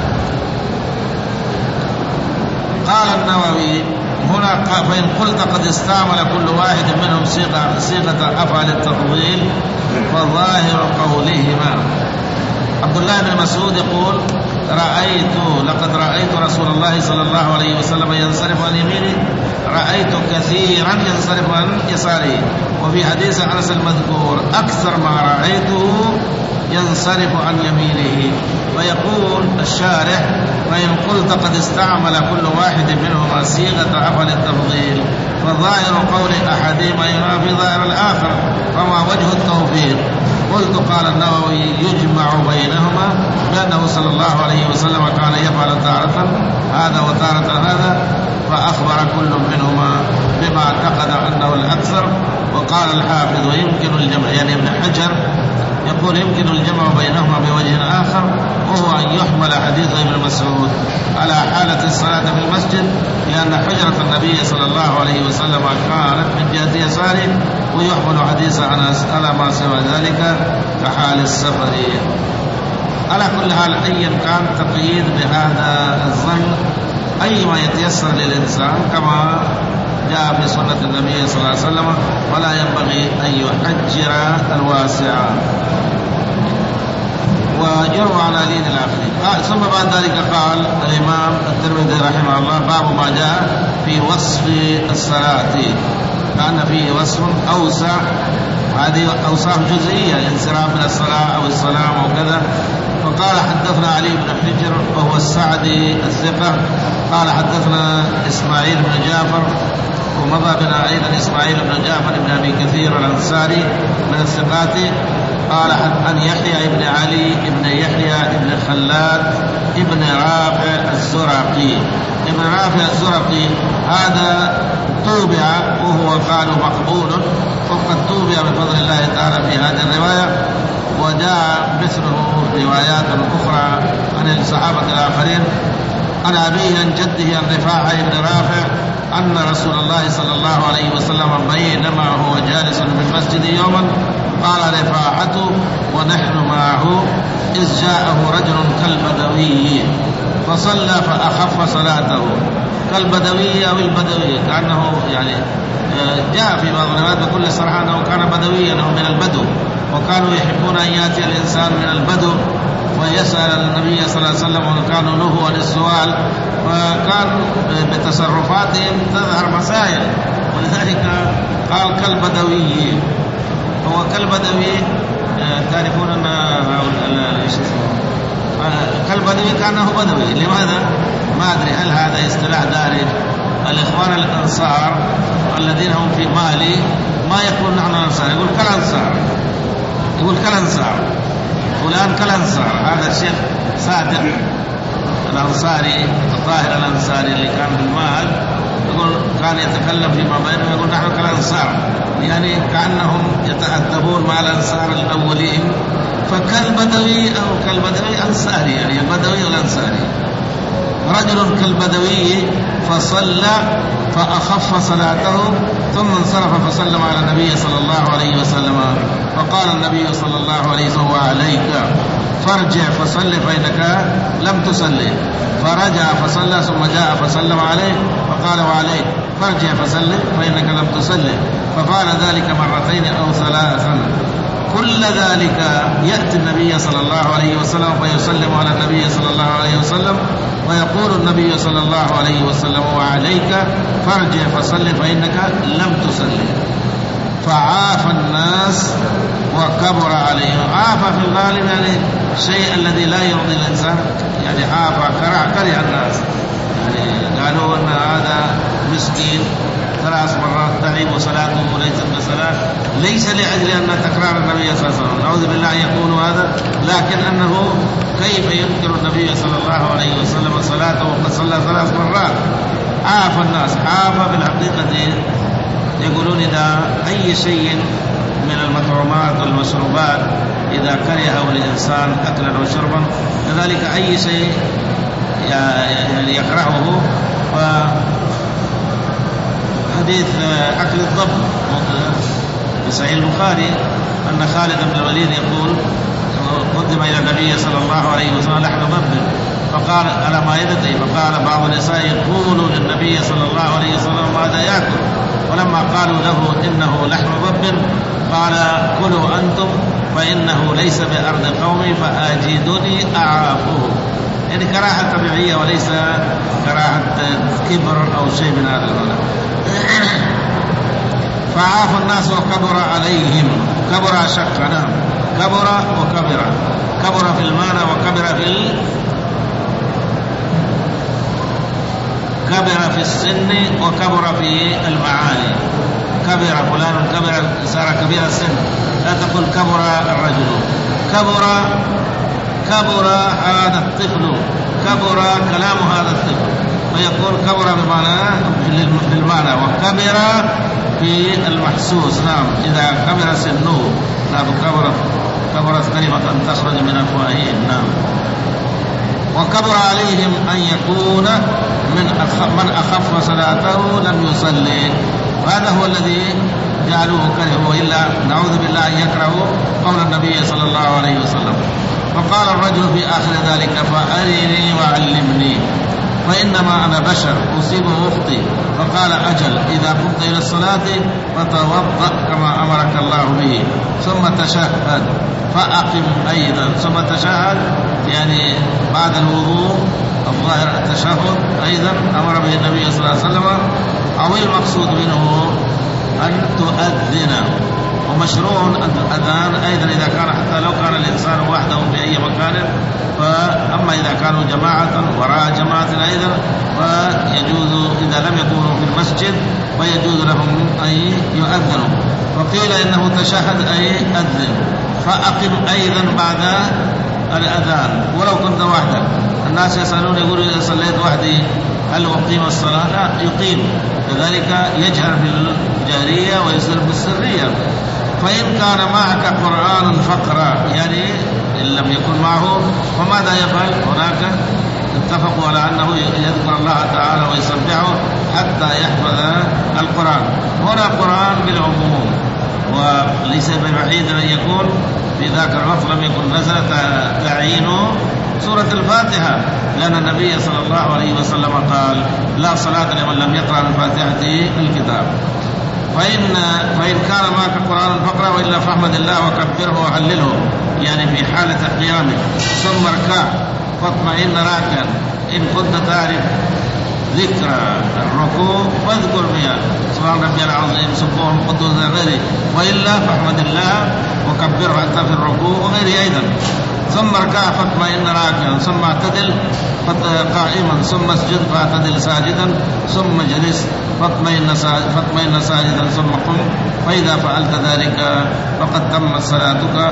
قال النووي هنا: فإن قلت قد استعمل كل واحد منهم صيغة صيغة أفعل التفضيل فظاهر قولهما. عبد الله بن مسعود يقول: رأيت لقد رأيت رسول الله صلى الله عليه وسلم ينصرف عن يمينه، رأيت كثيرا ينصرف عن يساره. وفي حديث أنس المذكور: أكثر ما رأيته ينصرف عن يمينه. فيقول الشارح: فإن قلت قد استعمل كل واحد منهما صيغة أفعل التفضيل فظاهر قول أحدهما ينافي ظاهر الآخر، فما وجه التوفيق؟ قلت: قال النووي: يجمع بينهما لأنه صلى الله عليه وسلم كان يفعل تارة هذا وتارة هذا، فأخبر كل منهما بما اعتقد أنه الأكثر. وقال الحافظ: ويمكن الجمع، يعني ابن حجر يقول يمكن الجمع بينهما بوجه آخر، وهو أن يحمل حديث ابن مسعود على حالة الصلاة في المسجد، لأن حجرة النبي صلى الله عليه وسلم كانت من جهة يساره، ويحمل حديث أنس على ما سوى ذلك كحال السفر. على كل حال أيا كان تقييد بهذا الظن أي ما يتيسر للإنسان كما جاء في سنة النبي صلى الله عليه وسلم، ولا ينبغي أن يحجر الواسع. ويروى عن علي الآخرين. ثم بعد ذلك قال الإمام الترمذي رحمه الله: باب ما جاء في وصف الصلاة، كان فيه وصف أوسع، هذه أوصاف جزئية، الانصراف من الصلاة أو السلام أو كذا. فقال: حدثنا علي بن حجر وهو السعدي الثقة، قال: حدثنا إسماعيل بن جعفر، ومضى بنا أيضا إسماعيل بن جعفر بن أبي كثير الأنصاري من الثقات، قال: عن يحيى بن علي بن يحيى بن خلاد ابن رافع الزرقي. ابن رافع الزرقي هذا توبع، وهو قالوا مقبول، وقد توبع بفضل الله تعالى في هذه الرواية. وجاء مثله روايات أخرى عن الصحابة الآخرين عن أبيه عن جده عن رفاعة بن رافع أن رسول الله صلى الله عليه وسلم بينما هو جالس بالمسجد يوما قال رفاعة ونحن معه: إذ جاءه رجل كالبدوي فصلى فأخف صلاته. كالبدوي أو البدوي، كأنه يعني جاء في بعض الروايات بكل صراحة أنه كان بدويا أو من البدو، وكانوا يحبون أن يأتي الإنسان من البدو ويسأل النبي صلى الله عليه وسلم، وكانوا نهوا عن السؤال، وكان بتصرفاتهم تظهر مسائل، ولذلك قال كالبدوي. هو كالبدوي تعرفون أن كالبدوي كأنه بدوي. لماذا؟ ما أدري، هل هذا اصطلاح دارج؟ الإخوان الأنصار الذين هم في مالي ما يقول نحن الأنصار، يقول كالأنصار، يقول كالأنصار فلان كالأنصار. هذا الشيخ صادق الأنصاري الطاهر الأنصاري اللي كان بالمال يقول كان يتكلم فيما بينهم يقول نحن كالأنصار، يعني كأنهم يتأدبون مع الأنصار الأولين. فكالبدوي أو كالبدوي أنصاري، يعني البدوي والأنصاري. رجل كالبدوي فصلى فأخف صلاته ثم انصرف فسلم على النبي صلى الله عليه وسلم، فقال النبي صلى الله عليه وسلم: وعليك فارجع فصل فإنك لم تصلي. فرجع فصلى ثم جاء فسلم عليه فقال: وعليك فارجع فصل فإنك لم تصلي. ففعل ذلك مرتين أو ثلاثا. كل ذلك يأتي النبي صلى الله عليه وسلم فيسلم على النبي صلى الله عليه وسلم، ويقول النبي صلى الله عليه وسلم: وعليك فارجع فصل فإنك لم تصلي. فعاف الناس وكبر عليهم. عاف في الغالب يعني الشيء الذي لا يرضي الإنسان، يعني عاف كره الناس، يعني قالوا أن هذا مسكين ثلاث مرات تعب وصلاته ليست بصلاة، ليس لأجل أن تكرار النبي صلى الله عليه وسلم، نعوذ بالله يقول هذا، لكن أنه كيف يذكر النبي صلى الله عليه وسلم صلاته وقد صلى ثلاث مرات. عاف الناس. عاف بالحقيقة يقولون إذا أي شيء من المطعومات والمشروبات إذا كرهه الإنسان أكلا وشربا، كذلك أي شيء يعني يكرهه. وحديث أكل الضب في صحيح البخاري أن خالد بن الوليد يقول: قدم إلى النبي صلى الله عليه وسلم لحم ضب فقال على مائدته، فقال بعض النساء يقول للنبي صلى الله عليه وسلم ماذا يأكل؟ ولما قالوا له إنه لحم ضب قال: كلوا أنتم فإنه ليس بأرض قومي فأجدني أعافه. يعني كراهة طبيعية وليس كراهة كبر أو شيء من هذا الوضع. فعاف الناس وكبر عليهم. كبر شق، نعم، كبر وكبر، كبر في المعنى وكبر في ال... كبر في السن وكبر في المعاني. كبر فلان، كبر، صار كبير السن، لا تقول كبر الرجل. كبر كبر هذا الطفل، كبر كلام هذا الطفل، فيقول كبر بمعنى بالمعنى، وكبر في المحسوس. نعم، إذا كبر سنه، نعم، كبر كبرت كلمة تخرج من أفواههم. نعم. وكبر عليهم أن يكون من من أخف صلاته لم يصلي، وهذا هو الذي جعلوه كره، وإلا نعوذ بالله أن يكرهوا قول النبي صلى الله عليه وسلم. فقال الرجل في آخر ذلك: فأرني وعلمني، فإنما أنا بشر أصيب وأخطئ. فقال: أجل، إذا قمت إلى الصلاة فتوضأ كما أمرك الله به، ثم تشهد فأقم أيضا. ثم تشهد يعني بعد الوضوء الظاهر التشهد أيضا أمر به النبي صلى الله عليه وسلم، أو المقصود منه أن تؤذن. ومشروع الأذان أيضا إذا كان، حتى لو كان الإنسان وحده في أي مكان، فأما إذا كانوا جماعة وراء جماعة أيضا فيجوز، إذا لم يكونوا في المسجد فيجوز لهم أن يؤذنوا. فقيل إنه تشهد أي أذن، فأقم أيضا بعد الأذان ولو كنت وحدك. الناس يسألون يقولوا: إذا صليت وحدي هل أقيم الصلاة؟ لا، يقيم، كذلك يجهر بالجهرية ويسر بالسرية. فإن كان معك قرآن فاقرأ، يعني إن لم يكن معه فماذا يفعل؟ هناك اتفقوا على أنه يذكر الله تعالى ويسبحه حتى يحفظ القرآن. هنا القرآن بالعموم، وليس ببعيد أن يكون في ذاك الوقت لم يكن نزل تعيين سورة الفاتحة، لأن النبي صلى الله عليه وسلم قال: لا صلاة لمن لم يقرأ من فاتحة الكتاب. فإن, فإن كان معك قرآن فاقرأ، وإلا فاحمد الله وكبره وهلله، يعني في حالة قيامه. ثم اركع فاطمئن راكعا، إن كنت تعرف ذكر الركوع فاذكر بها سبحان ربي العظيم سبوح القدوس غيره، وإلا فاحمد الله وكبره حتى في الركوع وغيره أيضا. ثم اركع فاطمئن راكعا، ثم اعتدل قائما، ثم اسجد فاعتدل ساجدا، ثم جلس فاطمئن ساجدا، ثم قم. فإذا فعلت ذلك فقد تمت صلاتك.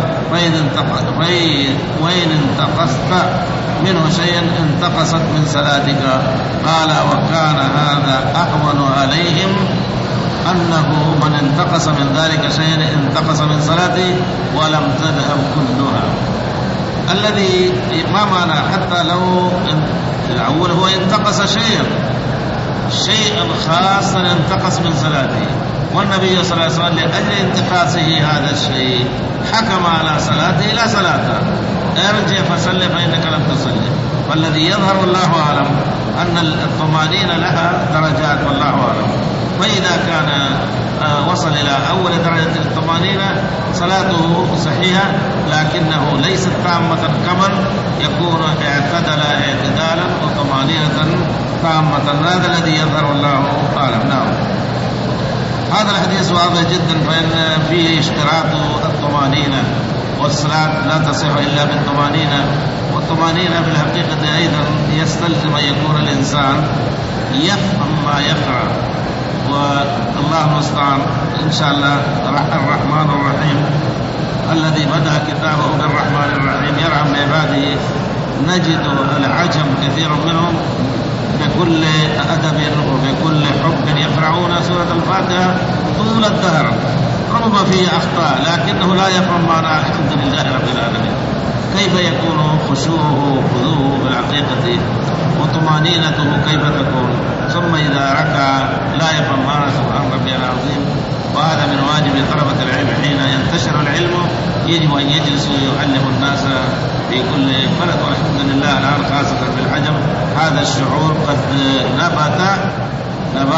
وإن انتقصت منه شيئا انتقصت من صلاتك. قال: وكان هذا أهون عليهم، أنه من انتقص من ذلك شيئا انتقص من صلاته ولم تذهب كلها. الذي ما معنى حتى لو الأول هو انتقص شيئا شيئا خاصا انتقص من صلاته، والنبي صلى الله عليه وسلم لأجل انتقاصه هذا الشيء حكم على صلاته لا صلاة، ارجع فصلي فإنك لم تصلي. والذي يظهر الله أعلم أن الطمأنينة لها درجات والله أعلم. فإذا كان وصل إلى أول درجة الطمأنينة صلاته صحيحة، لكنه ليست تامة كمن يكون اعتدل اعتدالا وطمأنينة تامة. هذا الذي يظهر الله أعلم. نعم. هذا الحديث واضح جدا، فإن فيه اشتراط الطمأنينة، والصلاة لا تصح إلا بالطمأنينة. والطمأنينة في الحقيقة أيضا يستلزم أن يكون الإنسان يفهم ما يقرأ، والله المستعان. إن شاء الله الرحمن الرحيم الذي بدأ كتابه بالرحمن الرحيم يرحم بعباده. نجد العجم كثير منهم بكل أدب وبكل حب يقرؤون سورة الفاتحة طول الدهر، ربما فيه أخطاء لكنه لا يفهم معنى الحمد لله رب العالمين. كيف يكون خشوعه وخضوعه بالحقيقة وطمأنينته كيف تكون؟ ثم إذا ركع لا يفهم معنى سبحان ربي العظيم. وهذا من واجب طلبة العلم حين ينتشر العلم يجب أن يجلسوا ويعلموا الناس في كل بلد. والحمد لله الآن خاصة في الحجم هذا الشعور قد نبت نبات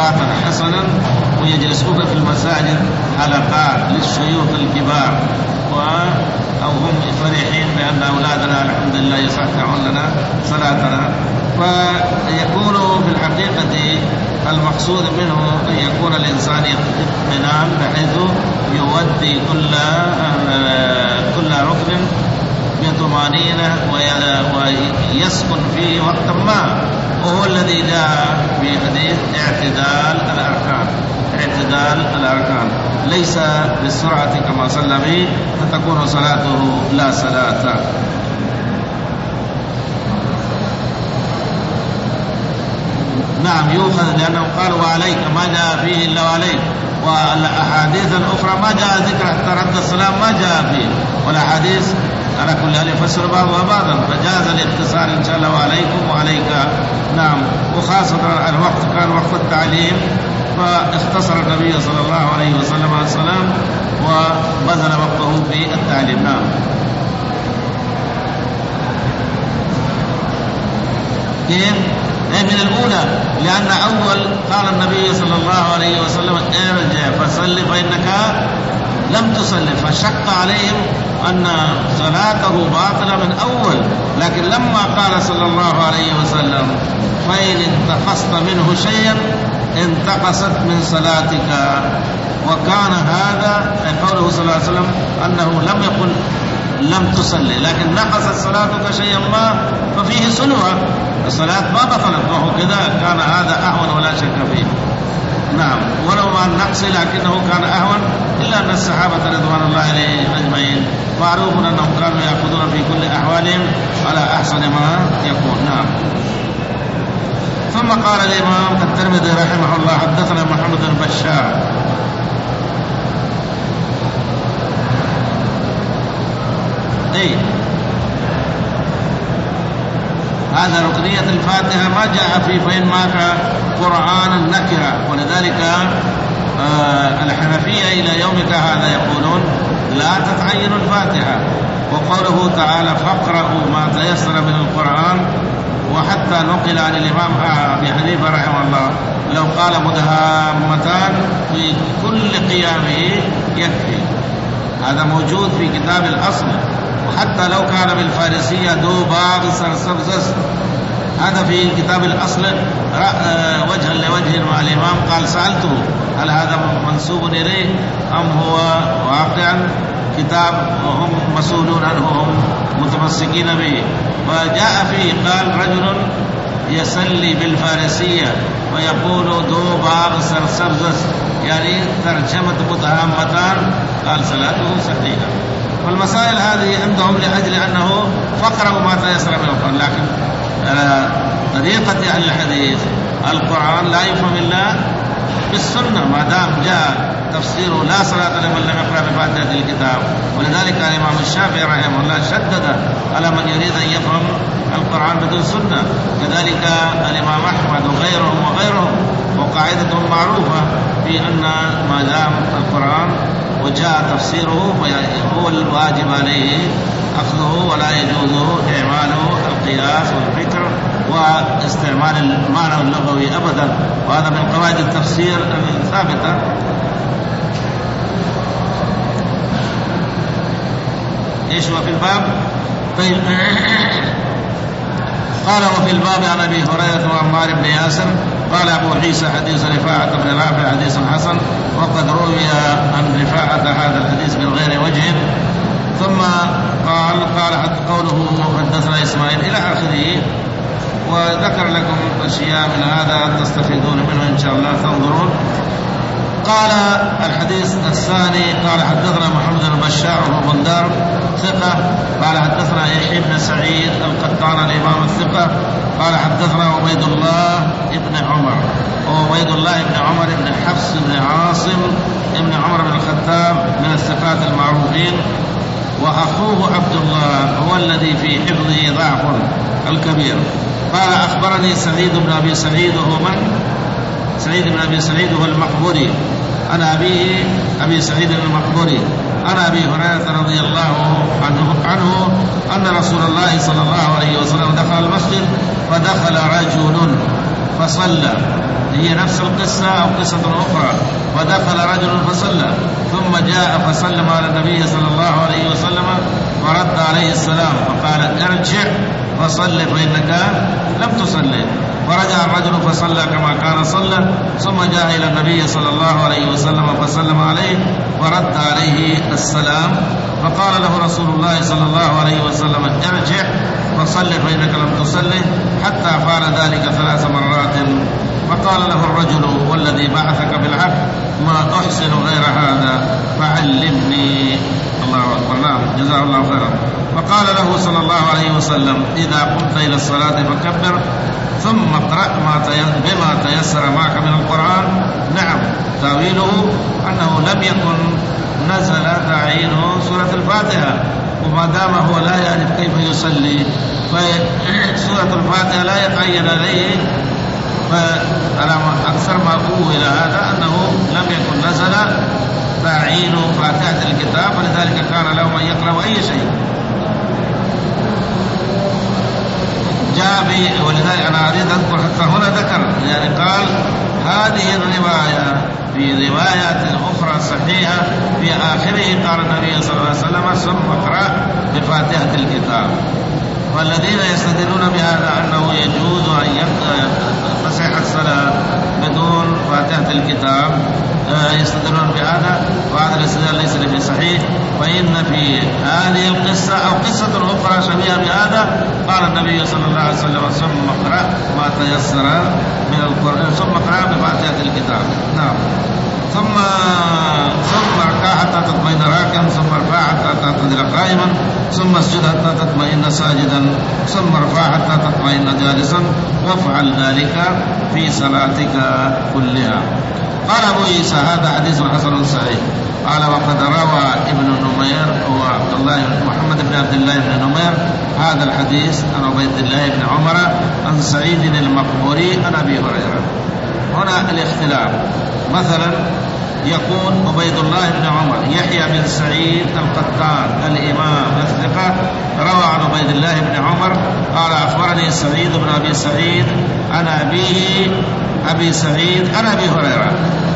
نباتا حسنا ويجلسون في المساجد حلقات للشيوخ الكبار أو هم فرحين بأن أولادنا الحمد لله يصححون لنا صلاتنا. فيكون في الحقيقة المقصود منه أن يكون الإنسان اطمئنان بحيث يودي كل كل ركن بطمأنينة ويسكن فيه وقتا ما، وهو الذي جاء في حديث اعتدال الأركان. اعتدال الأركان ليس بالسرعة كما صلى به فتكون صلاته لا صلاة. نعم يؤخذ، لأنه قال وعليك ما جاء فيه إلا وعليك، والأحاديث الأخرى ما جاء ذكر حتى رد السلام ما جاء فيه، والأحاديث على كل حال يفسر بعضها بعضا، فجاز الاختصار إن شاء الله وعليكم وعليك. نعم، وخاصة الوقت كان وقت التعليم فاختصر النبي صلى الله عليه وسلم السلام وبذل وقته في التعليم. نعم. كيف؟ من الأولى، لأن أول قال النبي صلى الله عليه وسلم ارجع فصل فإنك لم تصل، فشق عليهم أن صلاته باطلة من أول، لكن لما قال صلى الله عليه وسلم فإن انتقصت منه شيئا انتقصت من صلاتك، وكان هذا قوله صلى الله عليه وسلم أنه لم يقل لم تصلي، لكن نقصت صلاتك شيئا ما ففيه سلوة، الصلاة ما بطلت، وهو كذا كان هذا أهون ولا شك فيه. نعم، ولو مع النقص لكنه كان أهون، إلا أن الصحابة رضوان الله عليهم أجمعين معروف أنهم كانوا يأخذون في كل أحوالهم على أحسن ما يكون. نعم. ثم قال الإمام الترمذي رحمه الله حدثنا محمد بن بشار أي هذا ركنية الفاتحة ما جاء في فإن مات قرآن النكرة، ولذلك آه الحنفية إلى يومك هذا يقولون لا تتعين الفاتحة، وقوله تعالى فاقرأوا ما تيسر من القرآن، وحتى نقل عن الإمام أبي حنيفة رحمه الله لو قال مدهامتان في كل قيامه يكفي، هذا موجود في كتاب الأصل، وحتى لو كان بالفارسية دو باغ سرسبزس هذا في كتاب الأصل وجها لوجه مع الإمام. قال سألته هل هذا منسوب إليه أم هو واقعا كتاب وهم مسؤولون عنه هم متمسكين به؟ وجاء فيه قال رجل يسلي بالفارسية ويقول دو باغ سرسبزس يعني ترجمة متهامتان، قال صلاته صحيحة. والمسائل هذه عندهم لأجل أنه فقرأوا ما تيسر من القرآن، لكن على طريقة أهل الحديث القرآن لا يفهم إلا بالسنة، ما دام جاء تفسيره لا صلاة لمن لم يقرأ بفاتحة الكتاب. ولذلك الإمام الشافعي رحمه الله شدد على من يريد أن يفهم القرآن بدون سنة، كذلك الإمام أحمد وغيرهم وغيرهم، وقاعدتهم معروفة في أن ما دام القرآن وجاء تفسيره فهو الواجب عليه أخذه، ولا يجوز إعماله القياس والفكر واستعمال المعنى اللغوي أبدا، وهذا من قواعد التفسير الثابتة. إيش وفي الباب؟ طيب قال وفي الباب عن أبي هريرة وعمار بن ياسر قال أبو عيسى حديث رفاعة بن رافع حديث حسن، وقد روي عن رفاعة هذا الحديث من غير وجه. ثم قال قال حتى قوله حدثنا إسماعيل إلى آخره، وذكر لكم أشياء من هذا تستفيدون منه إن شاء الله تنظرون. قال الحديث الثاني قال حدثنا محمد بن بشار وهو بندار ثقة، قال حدثنا يحيى بن سعيد القطان الإمام الثقة، قال حدثنا عبيد الله بن عمر وعبيد الله بن عمر بن حفص بن عاصم بن عمر بن الخطاب من الثقات المعروفين، وأخوه عبد الله هو الذي في حفظه ضعف الكبير. قال أخبرني سعيد بن أبي سعيد وهو من؟ سعيد بن أبي سعيد هو المقبوري، أنا أبيه أبي سعيد المقبوري، أنا أبي هريرة رضي الله عنه, عنه أن رسول الله صلى الله عليه وسلم دخل المسجد فدخل رجل فصلى، هي نفس القصة أو قصة أخرى، ودخل رجل فصلى ثم جاء فسلم على النبي صلى الله عليه وسلم ورد عليه السلام فقال ارجع فصل فإنك لم تصلي، فرجع الرجل فصلى كما كان صلى، ثم جاء إلى النبي صلى الله عليه وسلم فسلم عليه ورد عليه السلام، فقال له رسول الله صلى الله عليه وسلم ارجع فصل فإنك لم تصلي، حتى فعل ذلك ثلاث مرات. فقال له الرجل والذي بعثك بالحق ما أحسن غير هذا فعلمني. الله أكبر، نعم جزاه الله خيرا. فقال له صلى الله عليه وسلم إذا قمت إلى الصلاة فكبر ثم اقرأ بما تيسر معك من القرآن. نعم، تأويله أنه لم يكن نزل تعيينه سورة الفاتحة، وما دام هو لا يعرف كيف يصلي فسورة الفاتحة لا يتعين عليه، فعلى أكثر ما أقوه إلى هذا أنه لم يكن نزل تعيين فاتحة الكتاب، ولذلك كان له من يقرأ أي شيء جاء به. ولذلك أنا أريد أذكر حتى هنا ذكر، يعني قال هذه الرواية في روايات أخرى صحيحة في آخره قال النبي صلى الله عليه وسلم ثم اقرأ بفاتحة الكتاب. والذين يستدلون بهذا أنه يجوز أن تصح الصلاة بدون فاتحة الكتاب يستدلون بهذا، وهذا الاستدلال ليس به صحيح. فإن في هذه القصة أو قصة أخرى شبيهة بهذا قال النبي صلى الله عليه وسلم ثم اقرأ ما تيسر من القرآن ثم اقرأ بفاتحة الكتاب. نعم. ثم ثم اركع حتى تطمئن راكعا، ثم ارفع حتى تعتدل قائما، ثم اسجد حتى تطمئن ساجدا، ثم ارفع حتى تطمئن جالسا، وافعل ذلك في صلاتك كلها. قال أبو عيسى هذا حديث حسن صحيح. قال وقد روى ابن نمير وعبد الله محمد بن عبد الله بن نمير هذا الحديث عن عبيد الله بن عمر عن سعيد المقبوري عن أبي هريرة. هنا الاختلاف، مثلا يقول عبيد الله بن عمر يحيى بن سعيد القطان الإمام الثقة روى عن عبيد الله بن عمر قال أخبرني سعيد بن أبي سعيد عن أبيه أبي سعيد عن أبي هريرة.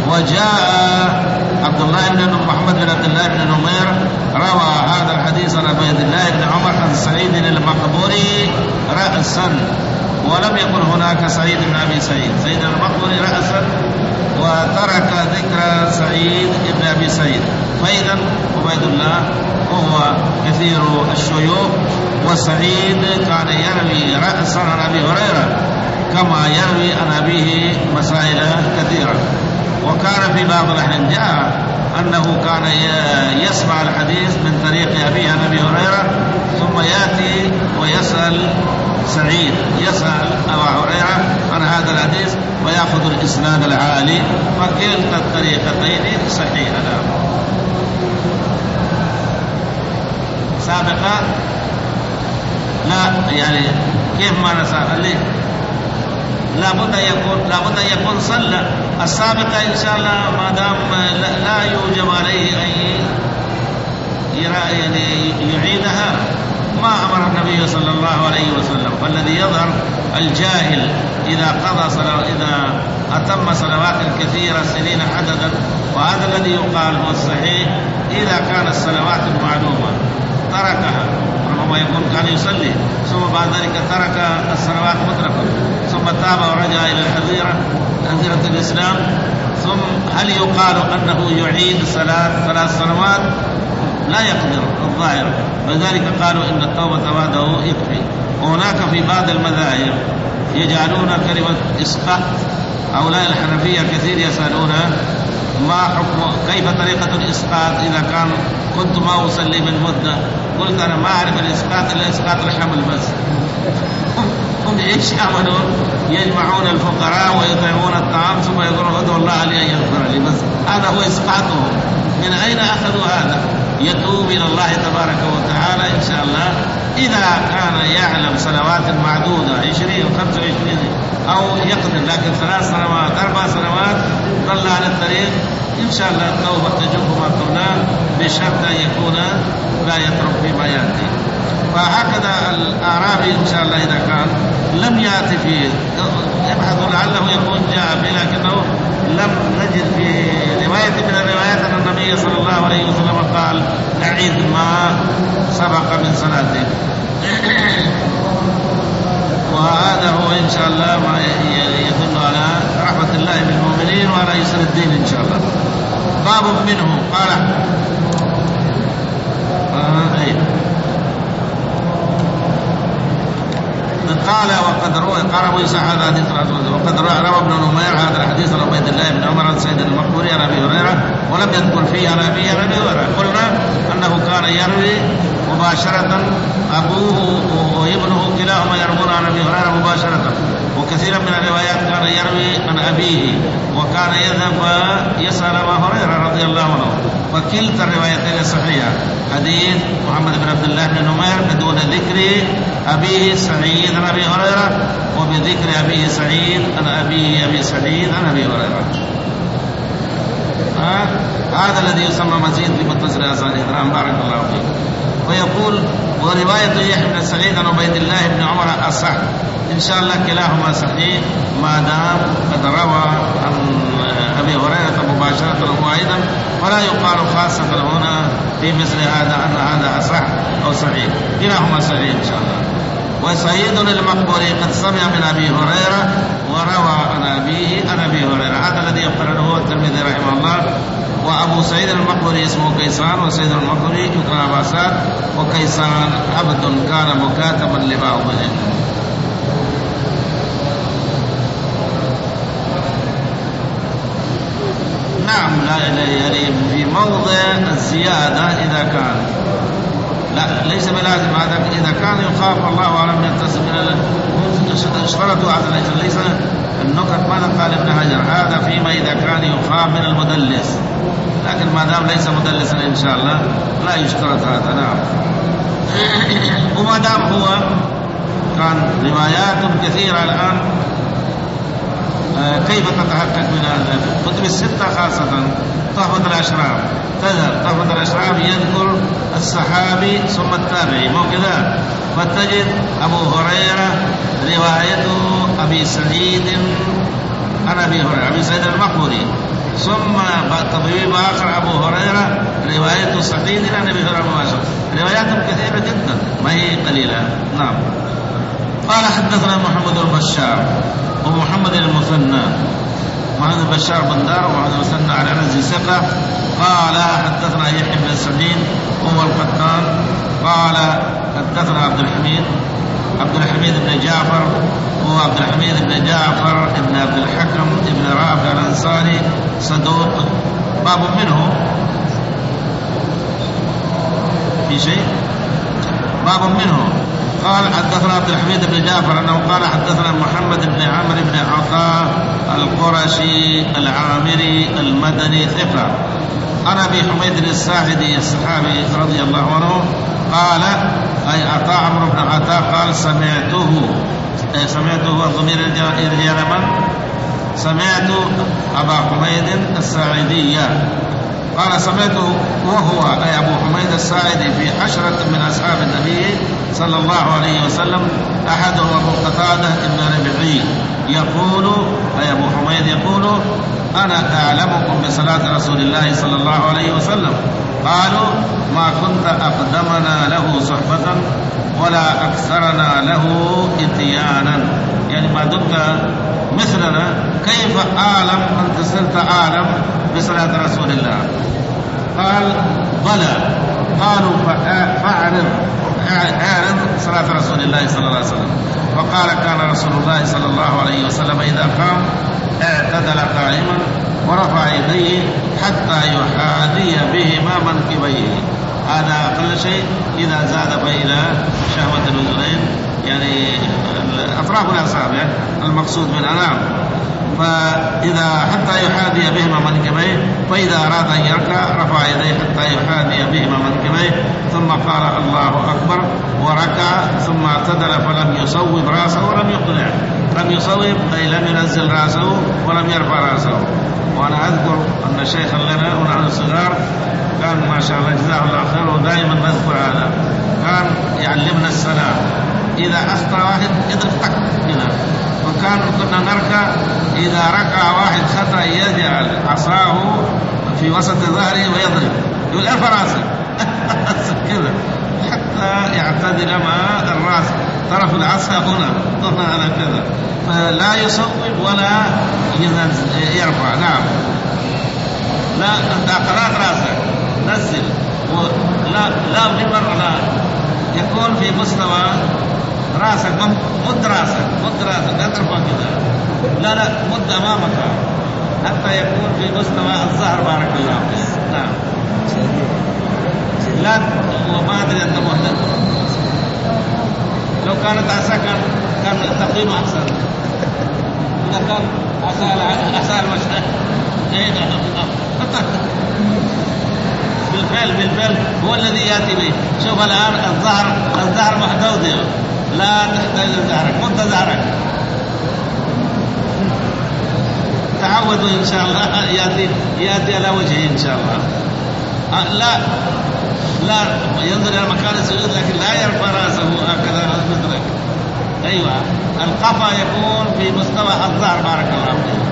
وجاء عبد الله بن محمد بن عبد الله بن نمير روى هذا الحديث عن عبيد الله بن عمر عن سعيد المقبوري رأسا، ولم يكن هناك سعيد بن أبي سعيد، سعيد المقبوري رأسا وترك ذكر سعيد بن أبي سعيد. فإذا عبيد الله وهو كثير الشيوخ، وسعيد كان يروي رأسا عن أبي هريرة كما يروي عن أبيه مسائل كثيرة. وكان في بعض الأحيان جاء أنه كان يسمع الحديث من طريق أبيه عن أبي هريرة ثم يأتي ويسأل سعيد يسأل أبا هريرة عن هذا الحديث ويأخذ الإسناد العالي، فكلتا الطريقتين صحيحة. سابقا لا، يعني كيف ما نسأل ليه لابد أن يكون لابد أن يكون صلى السابقة إن شاء الله، ما دام لا يوجب عليه أن يعني يعيدها ما أمر النبي صلى الله عليه وسلم. فالذي يظهر الجاهل إذا قضى صلاة إذا أتم صلوات كثيرة سنين عددا، وهذا الذي يقال هو الصحيح، إذا كانت الصلوات معلومة تركها، ربما يكون كان يصلي ثم بعد ذلك ترك الصلوات مطلقا ثم تاب ورجع إلى الحظيرة حظيرة الإسلام، ثم هل يقال أنه يعيد صلاة ثلاث سنوات؟ لا يقدر الظاهر، ولذلك قالوا إن التوبة بعده يكفي. وهناك في بعض المذاهب يجعلون كلمة إسقاط، هؤلاء الحنفية كثير يسألون ما حكم كيف طريقة الإسقاط إذا كان كنت ما أصلي من مدة، قلت أنا ما أعرف الإسقاط إلا إسقاط الحمل بس. هم إيش يعملون؟ يجمعون الفقراء ويطعمون الطعام ثم يقولون ادعوا الله لي أن يغفر لي، بس هذا هو إسقاطهم. من أين أخذوا هذا؟ يتوب إلى الله تبارك وتعالى إن شاء الله إذا كان يعلم صلوات معدودة عشرين وخمسة وعشرين أو يقدر، لكن ثلاث سنوات أربع سنوات ضل على الطريق إن شاء الله التوبة تجب ما قلناه بشرط أن يكون لا يترك فيما يأتي. فهكذا الأعرابي إن شاء الله إذا كان لم يأتي فيه، يبحث لعله يكون جاء فيه لكنه لم نجد في رواية من الروايات أن النبي صلى الله عليه وسلم قال أعيد ما سبق من صلاته. وهذا هو إن شاء الله ما يدل على رحمة الله بالمؤمنين وعلى يسر الدين إن شاء الله. باب منه قال آه أيه. قال وقد روى قال ابو اسحاق هذا حديث وقد روى ابن نمير هذا الحديث عن عبيد الله بن عمر عن سيدنا المقبوري عن ابي هريره ولم يذكر فيه عن ابي هريره. قلنا انه كان يروي مباشره، ابوه وابنه كلاهما يروون عن ابي هريره مباشره، وكثيرا من الروايات كان يروي عن ابيه وكان يذهب يسال ابا هريره رضي الله عنه. فكلتا الروايتين صحيحه، حديث محمد بن عبد الله بن نمير بدون ذكر أبيه سعيد عن أبي هريرة وبذكر أبيه سعيد عن أبيه أبي سعيد عن أبي هريرة. هذا الذي يسمى مزيد في متصل أسانيد. نعم بارك الله فيك. ويقول ورواية يحيى بن سعيد عن عبيد الله بن عمر أصح. إن شاء الله كلاهما صحيح ما دام قد روى عن أبي هريرة مباشرة وأيضا، ولا يقال خاصة هنا في مثل هذا أن هذا أصح أو صحيح، كلاهما صحيح إن شاء الله. وسعيد المقبوري قد سمع من أبي هريرة وروى عن أبيه عن أبي هريرة. هذا الذي يقرره الترمذي رحمه الله. وأبو سعيد المقبوري اسمه كيسان، وسعيد المقبوري يقرأ أبا سعد، وكيسان عبد كان مكاتبا لبعضهم. نعم لا يعني في موضع الزيادة إذا كان لا ليس بلازم هذا، إذا كان يخاف الله أعلم يتصل من اشترطوا هذا ليس النكت. ماذا قال ابن حجر؟ هذا فيما إذا كان يخاف من المدلس، لكن ما دام ليس مدلسا إن شاء الله لا يشترط هذا. نعم. وما دام هو كان روايات كثيرة الآن، كيف تتحقق من هذا؟ كتب الستة خاصة تحفظ الأشراف تذهب تحفظ الأشراف يذكر الصحابي ثم التابعي، مو كذا؟ فتجد أبو هريرة روايته أبي سعيد عن أبي هريرة أبي سعيد المقبوري، ثم تطبيب آخر أبو هريرة روايته سعيد عن أبي هريرة مباشرة. روايات كثيرة جدا ما هي قليلة. نعم. قال حدثنا محمد البشار ومحمد المثنى، محمد البشار بندار ومحمد المثنى على نزل ثقة. قال حدثنا يحيى بن سعيد وهو القطان قال حدثنا عبد الحميد عبد الحميد بن جعفر هو عبد الحميد بن جعفر بن عبد الحكم بن رافع الأنصاري صدوق. باب منه في شيء باب منه. قال حدثنا عبد الحميد بن جعفر أنه قال حدثنا محمد بن عمرو بن عطاء القرشي العامري المدني ثقة عن أبي حميد الساعدي الصحابي رضي الله عنه قال أي عطاء عمرو بن عطاء قال سمعته أي سمعته الضمير رجال من سمعت أبا حميد الساعدي قال سمعته وهو أي أبو حميد الساعدي في عشرة من أصحاب النبي صلى الله عليه وسلم أحدهم أبو قتادة بن ربيعي يقول أي أبو حميد يقول أنا أعلمكم بصلاة رسول الله صلى الله عليه وسلم. قالوا ما كنت أقدمنا له صحبة ولا أكثرنا له إتيانا، يعني ما دمت مثلنا كيف أعلم أنت صرت أعلم بصلاة رسول الله؟ قال بلى. قالوا فأعرض أعرض صلاة رسول الله صلى الله عليه وسلم. فقال كان رسول الله صلى الله عليه وسلم إذا قام اعتدل قائما ورفع يديه حتى يحاذي بهما منكبيه. هذا أقل شيء، إذا زاد فإلى شهوة الأذنين يعني أطراف الأصابع المقصود من الأنام. فإذا حتى يحاذي بهما منكبيه، فإذا أراد أن يركع رفع يديه حتى يحاذي بهما منكبيه ثم قال الله أكبر وركع ثم اعتدل فلم يصوب رأسه ولم يقلع. لم يصوب أي لم ينزل رأسه ولم يرفع رأسه. وأنا أذكر أن شيخا لنا ونحن صغار كان ما شاء الله جزاه الله خير ودائما نذكر هذا، كان يعلمنا الصلاة إذا أخطأ واحد يضرب طق هنا. وكان كنا نركع إذا ركع واحد خطأ يجعل عصاه في وسط ظهره ويضرب، يقول ارفع راسك كذا حتى يعتدل مع الراس، طرف العصا هنا هنا على كذا، فلا يصوب ولا يرفع. نعم. لا أنت قرأت راسك نزل، لا لا بمرة، لا يكون في مستوى راسك، مد راسك مد راسك لا ترفع كذا، لا لا مد أمامك حتى يكون في مستوى الظهر. بارك الله فيك. نعم. لا وما أدري أنت مهتم، لو كانت عصا كان كان تقييم أحسن، إذا كان عصا عصا المشهد بالفعل بالفعل هو الذي يأتي به. شوف الآن الظهر الظهر محدود، لا تحتاج ظهرك، مد ظهرك، تعودوا إن شاء الله يأتي يأتي على وجهه إن شاء الله. أه لا لا ينظر إلى مكان السجود لكن لا يرفع رأسه هكذا مثلك. أيوة القفا يكون في مستوى الظهر. بارك الله فيك.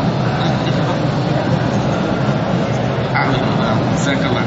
جزاك الله.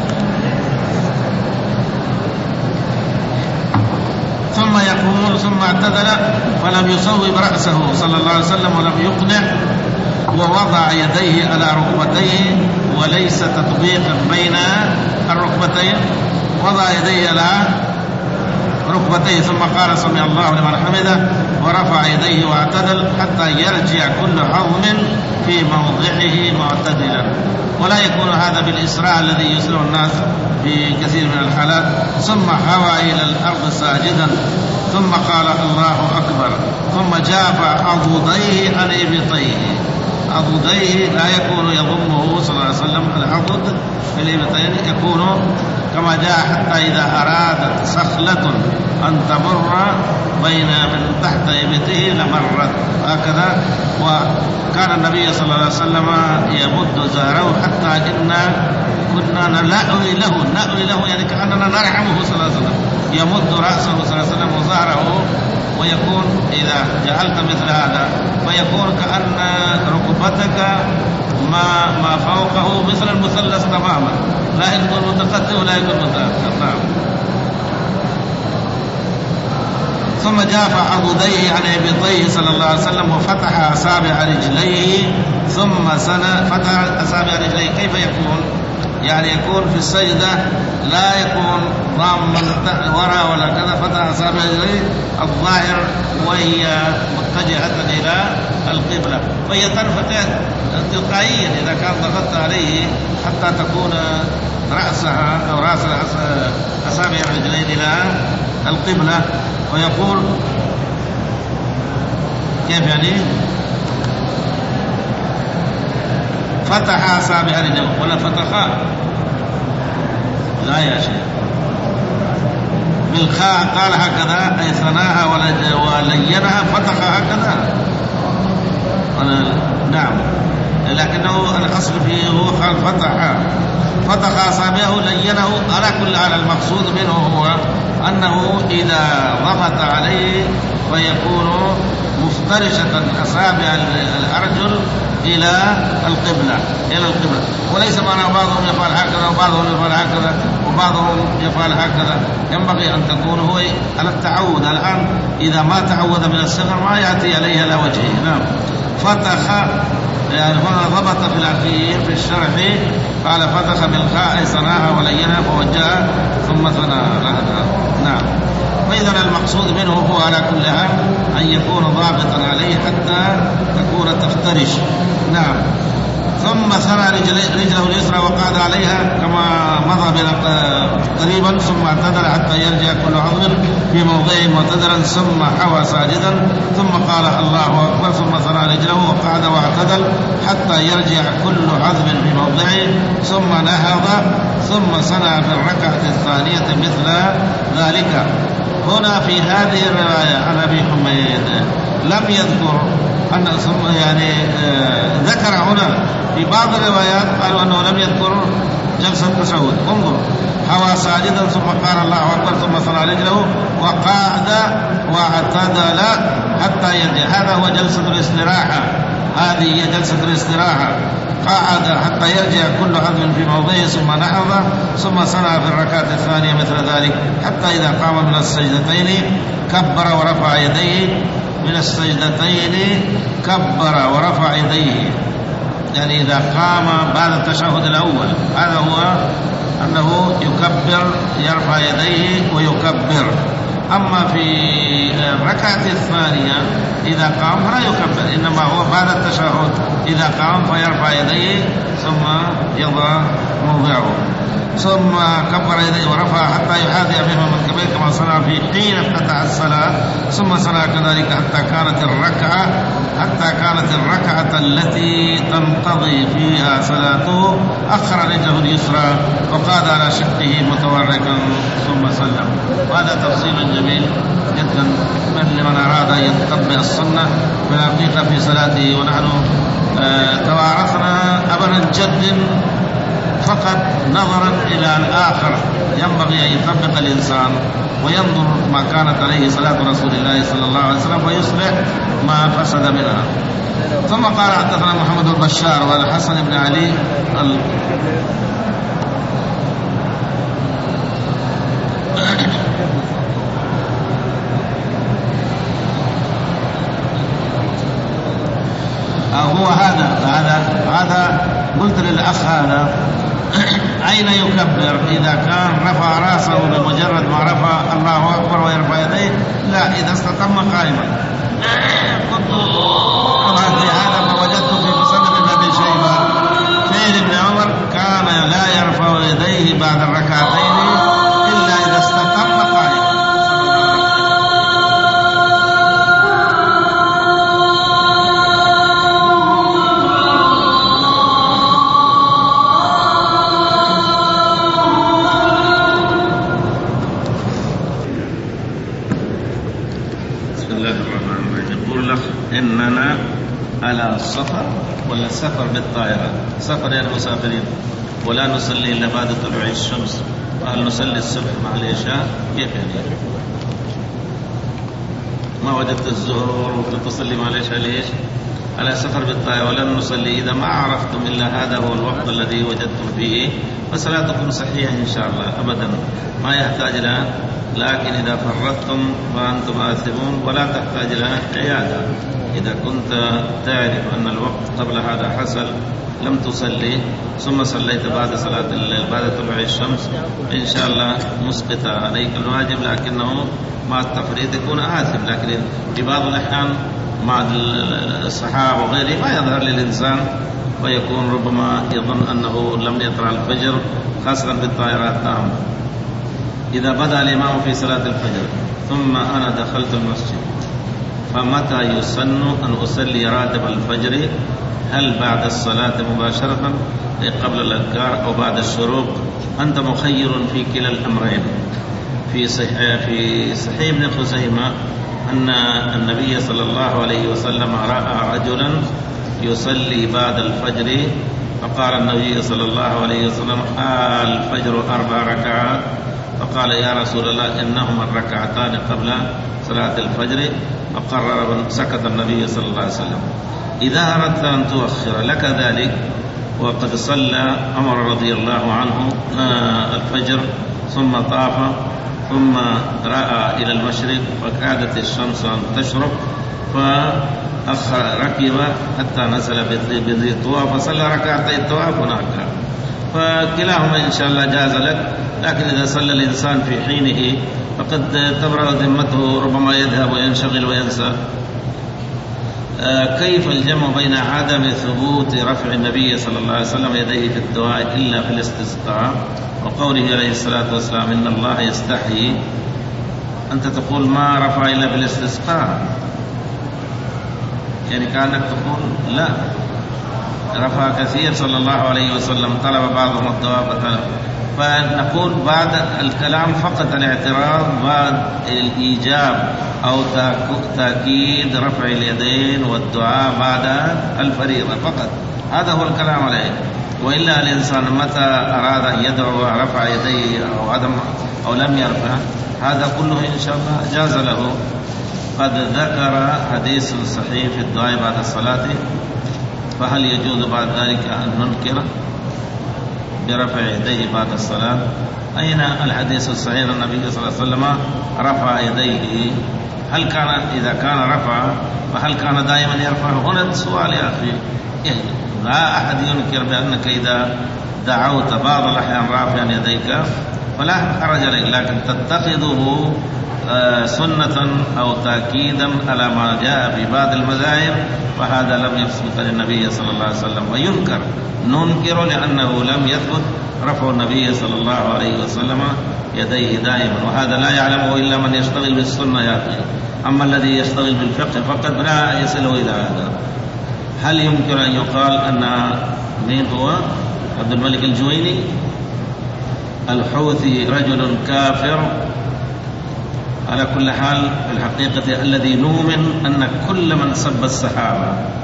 ثم يقول ثم اعتدل فلم يصوب رأسه صلى الله عليه وسلم ولم يقنع، ووضع يديه على ركبتيه وليس تطبيقا بين الركبتين، وضع يديه على ركبتيه ثم قال سمع الله لمن حمده ورفع يديه واعتدل حتى يرجع كل عظم في موضعه معتدلا. ولا يكون هذا بالإسراع الذي يسرع الناس في كثير من الحالات. ثم هوى إلى الأرض ساجدا ثم قال الله أكبر ثم جاف عضديه عن إبطيه. عضديه لا يكون يضمه صلى الله عليه وسلم، العضد في الإبطين يكون كما جاء حتى إذا أرادت سخلة أن تمر بين من تحت إبطه لمرت هكذا. وكان النبي صلى الله عليه وسلم يمد زهره حتى إنا كنا نلأوي له نأوي له يعني كأننا نرحمه صلى الله عليه وسلم، يمد رأسه صلى الله عليه وسلم وظهره، ويكون إذا جعلت مثل هذا فيكون كأن ركبتك ما ما فوقه مثل المثلث تماما، لا يكون متقدم ولا يكون متأخر. نعم. ثم جاف عضديه عن إبطيه صلى الله عليه وسلم وفتح أصابع رجليه ثم سنى. فتح أصابع رجليه كيف يكون؟ يعني يكون في السجدة لا يكون ضاما وراء ولا كذا، فتح أصابع رجليه الظاهر وهي متجهة إلى القبلة، فهي تنفتح تلقائيا إذا كان ضغطت عليه حتى تكون رأسها أو رأس أصابع الرجلين إلى القبلة. ويقول كيف يعني؟ فتح أصابع رجله ولا فتحا؟ لا يا شيخ، بالخاء قال هكذا أي ثناها ولينها، فتح هكذا. نعم، لكنه الأصل فيه هو قال فتح فتح أصابعه لينه. على كل حال المقصود منه هو أنه إذا ضغط عليه فيكون مفترشة أصابع الأرجل إلى القبلة إلى القبلة وليس معنى بعضهم يفعل هكذا وبعضهم يفعل هكذا وبعضهم يفعل هكذا. ينبغي أن تكون هو على التعود. الآن إذا ما تعود من الصغر ما يأتي عليه على وجهه. نعم. فتح يعني هنا ضبط في الأخير في الشرح قال فتح بالخاء صناها ولينها فوجهها ثم ثناها. نعم. فإذا المقصود منه هو على كل حال أن يكون ضابطا عليه حتى تكون تفترش. نعم. ثم ثنى رجله اليسرى وقعد عليها كما مضى قريبا ثم اعتدل حتى يرجع كل عظم في موضعه معتدلا ثم حوى ساجدا ثم قال الله أكبر ثم ثنى رجله وقعد واعتدل حتى يرجع كل عظم في موضعه ثم نهض ثم صنع في الركعة الثانية مثل ذلك. هنا في هذه الرواية عن أبي حميد لم يذكر أن يعني آه ذكر هنا في بعض الروايات قالوا أنه لم يذكر جلسة التشهد. انظر هوى ساجدا ثم قال الله أكبر ثم صلى رجله وقعد واعتدل حتى يرجع، هذا هو جلسة الاستراحة، هذه هي جلسة الاستراحة. قعد حتى يرجع كل عظم في موضعه ثم نهض ثم صنع في الركعة الثانية مثل ذلك حتى إذا قام من السجدتين كبر ورفع يديه، من السجدتين كبر ورفع يديه، يعني إذا قام بعد التشهد الأول هذا هو أنه يكبر يرفع يديه ويكبر. أما في الركعة الثانية إذا قام فلا يكبر، إنما هو بعد التشهد إذا قام فيرفع يديه ثم يضع موضعه، ثم كبر يديه ورفع حتى يحاذي بهما منكبيه كما صنع في حين افتتح الصلاة، ثم صنع كذلك حتى كانت الركعة حتى كانت الركعة التي تنقضي فيها صلاته أخر رجله اليسرى وقعد على شقه متوركا ثم سلم. وهذا تفصيل جميل جدا من لمن أراد أن يتطبق السنة في الحقيقة في صلاته. ونحن آه توارثنا أبا جد فقط نظرا إلى الآخر، ينبغي أن يطبق الإنسان وينظر ما كانت عليه صلاة رسول الله صلى الله عليه وسلم فيصلح ما فسد منها. ثم قال حدثنا محمد البشار والحسن بن علي ال... هو هذا هذا هذا قلت للأخ هذا أين يكبر إذا كان رفع رأسه بمجرد ما رفع الله أكبر ويرفع يديه؟ لا، إذا استقام قائما. في هذا ما وجدت في مسند ابن أبي شيبة فعل ابن عمر كان لا يرفع يديه بعد الركعتين إلا إذا استقام قائما. إننا على السفر ولا السفر بالطائرة؟ سفر يعني مسافرين، ولا نصلي إلا بعد طلوع الشمس. وهل نصلي الصبح مع العشاء؟ كيف يعني؟ ما وجدت الظهر وتصلي مع العشاء ليش؟ على سفر بالطائرة ولن نصلي. إذا ما عرفتم إلا هذا هو الوقت الذي وجدتم فيه فصلاتكم صحيحة إن شاء الله أبدا، ما يحتاج لها. لكن إذا فرطتم فأنتم آثمون ولا تحتاج لها عيادة. إذا كنت تعرف أن الوقت قبل هذا حصل لم تصلي ثم صليت بعد صلاة الليل بعد طلوع الشمس إن شاء الله مسقط عليك الواجب، لكنه مع التفريط يكون آثم. لكن في بعض الأحيان مع الصحابة وغيره ما يظهر للإنسان ويكون ربما يظن أنه لم يطلع الفجر، خاصة بالطائرات. نعم، إذا بدأ الإمام في صلاة الفجر ثم أنا دخلت المسجد فمتى يسن أن أصلي راتب الفجر؟ هل بعد الصلاة مباشرة قبل الأذكار أو بعد الشروق؟ أنت مخير في كلا الأمرين. في صحيح في صحيح ابن خزيمة أن النبي صلى الله عليه وسلم رأى رجلا يصلي بعد الفجر فقال النبي صلى الله عليه وسلم الفجر أربع ركعات، فقال يا رسول الله إنهما الركعتان قبل صلاة الفجر، فقرر سكت النبي صلى الله عليه وسلم. إذا أردت أن تؤخر لك ذلك، وقد صلى عمر رضي الله عنه الفجر ثم طاف ثم رأى إلى المشرق وكادت الشمس أن تشرق فأخر ركب حتى نزل بذي طوى فصلى ركعتي الطواف هناك، فكلاهما إن شاء الله جاز لك. لكن إذا صلى الإنسان في حينه فقد تبرأ ذمته، ربما يذهب وينشغل وينسى. كيف الجمع بين عدم ثبوت رفع النبي صلى الله عليه وسلم يديه في الدعاء إلا في الاستسقاء وقوله عليه الصلاة والسلام إن الله يستحيي؟ أنت تقول ما رفع إلا في الاستسقاء، يعني كأنك تقول لا، رفع كثير صلى الله عليه وسلم، طلب بعضهم الدعاء فطلب. فنقول بعد الكلام فقط الاعتراض بعد الإيجاب أو تأكيد رفع اليدين والدعاء بعد الفريضة فقط، هذا هو الكلام عليه. وإلا الإنسان متى أراد أن يدعو رفع يديه أو عدم أو لم يرفع هذا كله إن شاء الله جاز له. قد ذكر حديث صحيح في الدعاء بعد الصلاة، فهل يجوز بعد ذلك أن ننكر برفع يديه بعد الصلاة؟ أين الحديث الصحيح النبي صلى الله عليه وسلم رفع يديه؟ هل كان إذا كان رفع فهل كان دائما يرفع؟ هنا السؤال يا أخي، يعني لا أحد ينكر بأنك إذا دعوت بعض الأحيان رافعا يديك فلا حرج عليك، لكن تتخذه سنة أو تأكيدا على ما جاء في بعض المذاهب فهذا لم يثبت للنبي صلى الله عليه وسلم وينكر. ننكر لأنه لم يثبت رفع النبي صلى الله عليه وسلم يديه دائما، وهذا لا يعلمه إلا من يشتغل بالسنة يا أخي. أما الذي يشتغل بالفقه فقد لا يصله إلى هذا. هل يمكن أن يقال أن مين هو عبد الملك الجويني الحوثي رجل كافر؟ على كل حال في الحقيقة الذي نؤمن أن كل من سب الصحابة،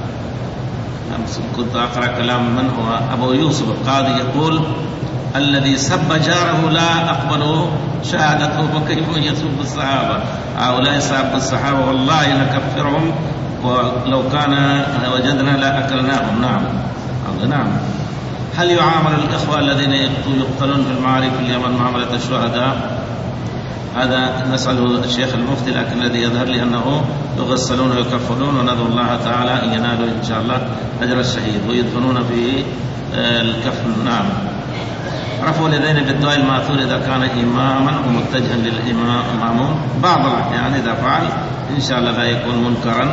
كنت أقرأ كلام من هو أبو يوسف القاضي يقول الذي سب جاره لا أقبل شهادته فكيف يسب الصحابة؟ هؤلاء سب الصحابة والله نكفرهم ولو كان وجدنا لا أكلناهم. نعم نعم. هل يعامل الإخوة الذين يقتلون في المعارك في اليمن معاملة الشهداء؟ هذا نسأله الشيخ المفتي، لكن الذي يظهر لي أنه يغسلون ويكفلون، وندعو الله تعالى أن ينالوا إن شاء الله أجر الشهيد ويدفنون في الكفن. نعم. رفع اليدين بالدعاء الماثور إذا كان إماما ومتجها للإمام بعض الأحيان إذا فعل إن شاء الله لا يكون منكرا.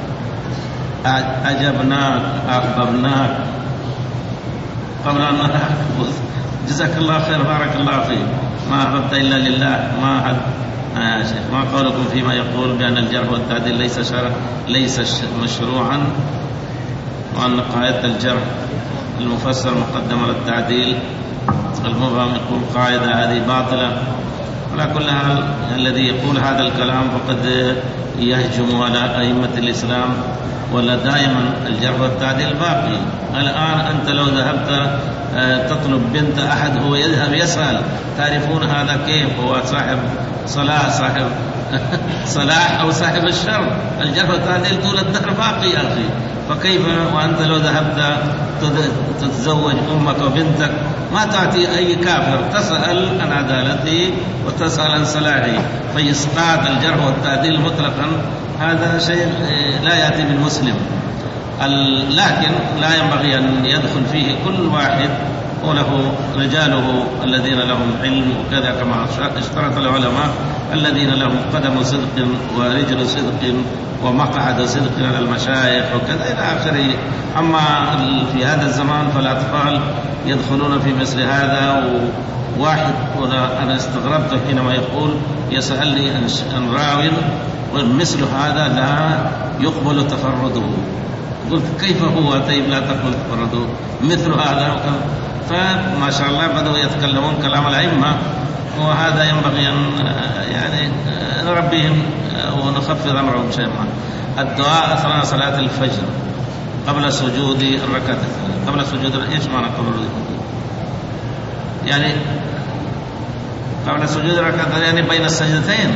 أجبناك أحببناك قبل أن جزاك الله خير بارك الله فيك. ما أحببت إلا لله. ما أحد آه شيخ ما قولكم فيما يقول بأن الجرح والتعديل ليس شرع ليس مشروعا، وأن قاعدة الجرح المفسر مقدم على التعديل، المبهم يقول قاعدة هذه باطلة. على كل حال الذي يقول هذا الكلام فقد يهجم على أئمة الإسلام، ولا دائما الجرح والتعديل باقي. الآن أنت لو ذهبت تطلب بنت أحد هو يذهب يسأل تعرفون هذا كيف هو صاحب صلاح صاحب صلاح أو صاحب الشر، الجرح والتعديل طول الدهر باقي يا أخي. فكيف وأنت لو ذهبت تتزوج أمك وبنتك ما تعطي أي كافر تسأل عن عدالته وتسأل عن صلاحه، فيسقاط الجرح والتعديل مطلقا هذا شيء لا يأتي من مسلم. لكن لا ينبغي أن يدخل فيه كل واحد وله رجاله الذين لهم علم وكذا، كما اشترط العلماء الذين لهم قدم صدق ورجل صدق ومقعد صدق على المشايخ وكذا إلى آخره. أما في هذا الزمان فالأطفال يدخلون في مثل هذا. وواحد أنا استغربت حينما يقول يسألني عن راو ومثل هذا لا يقبل تفرده. قلت كيف هو طيب لا تقبل تفرده مثل هذا؟ فما شاء الله بدأوا يتكلمون كلام الأئمة، وهذا ينبغي أن يعني نربيهم ونخفض أمرهم شيئا. الدعاء أثناء صلاة الفجر قبل سجود الركعة الثانية، قبل سجود إيش معنى قبل يعني قبل سجود الركعة الثانية يعني بين السجدتين.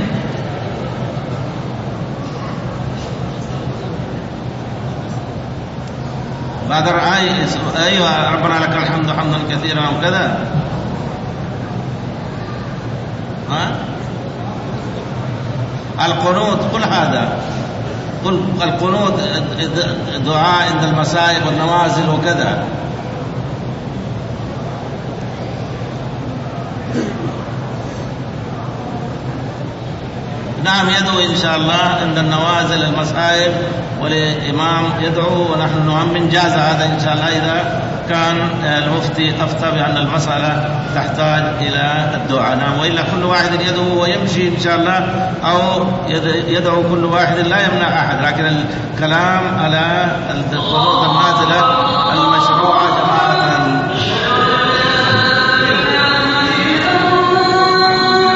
بعد الرعاية أيوة ربنا لك الحمد حمدا كثيرا وكذا. ها القنوت كل هذا قل القنوت دعاء عند المصائب والنوازل وكذا. نعم يدعو إن شاء الله عند النوازل المصائب والإمام يدعو ونحن نؤمن جاز هذا إن شاء الله إذا كان المفتي أفتى بأن المسألة تحتاج إلى الدعاء. نعم وإلا كل واحد يدعو ويمشي إن شاء الله، أو يدعو كل واحد لا يمنع أحد، لكن الكلام على القنوت النازلة المشروعة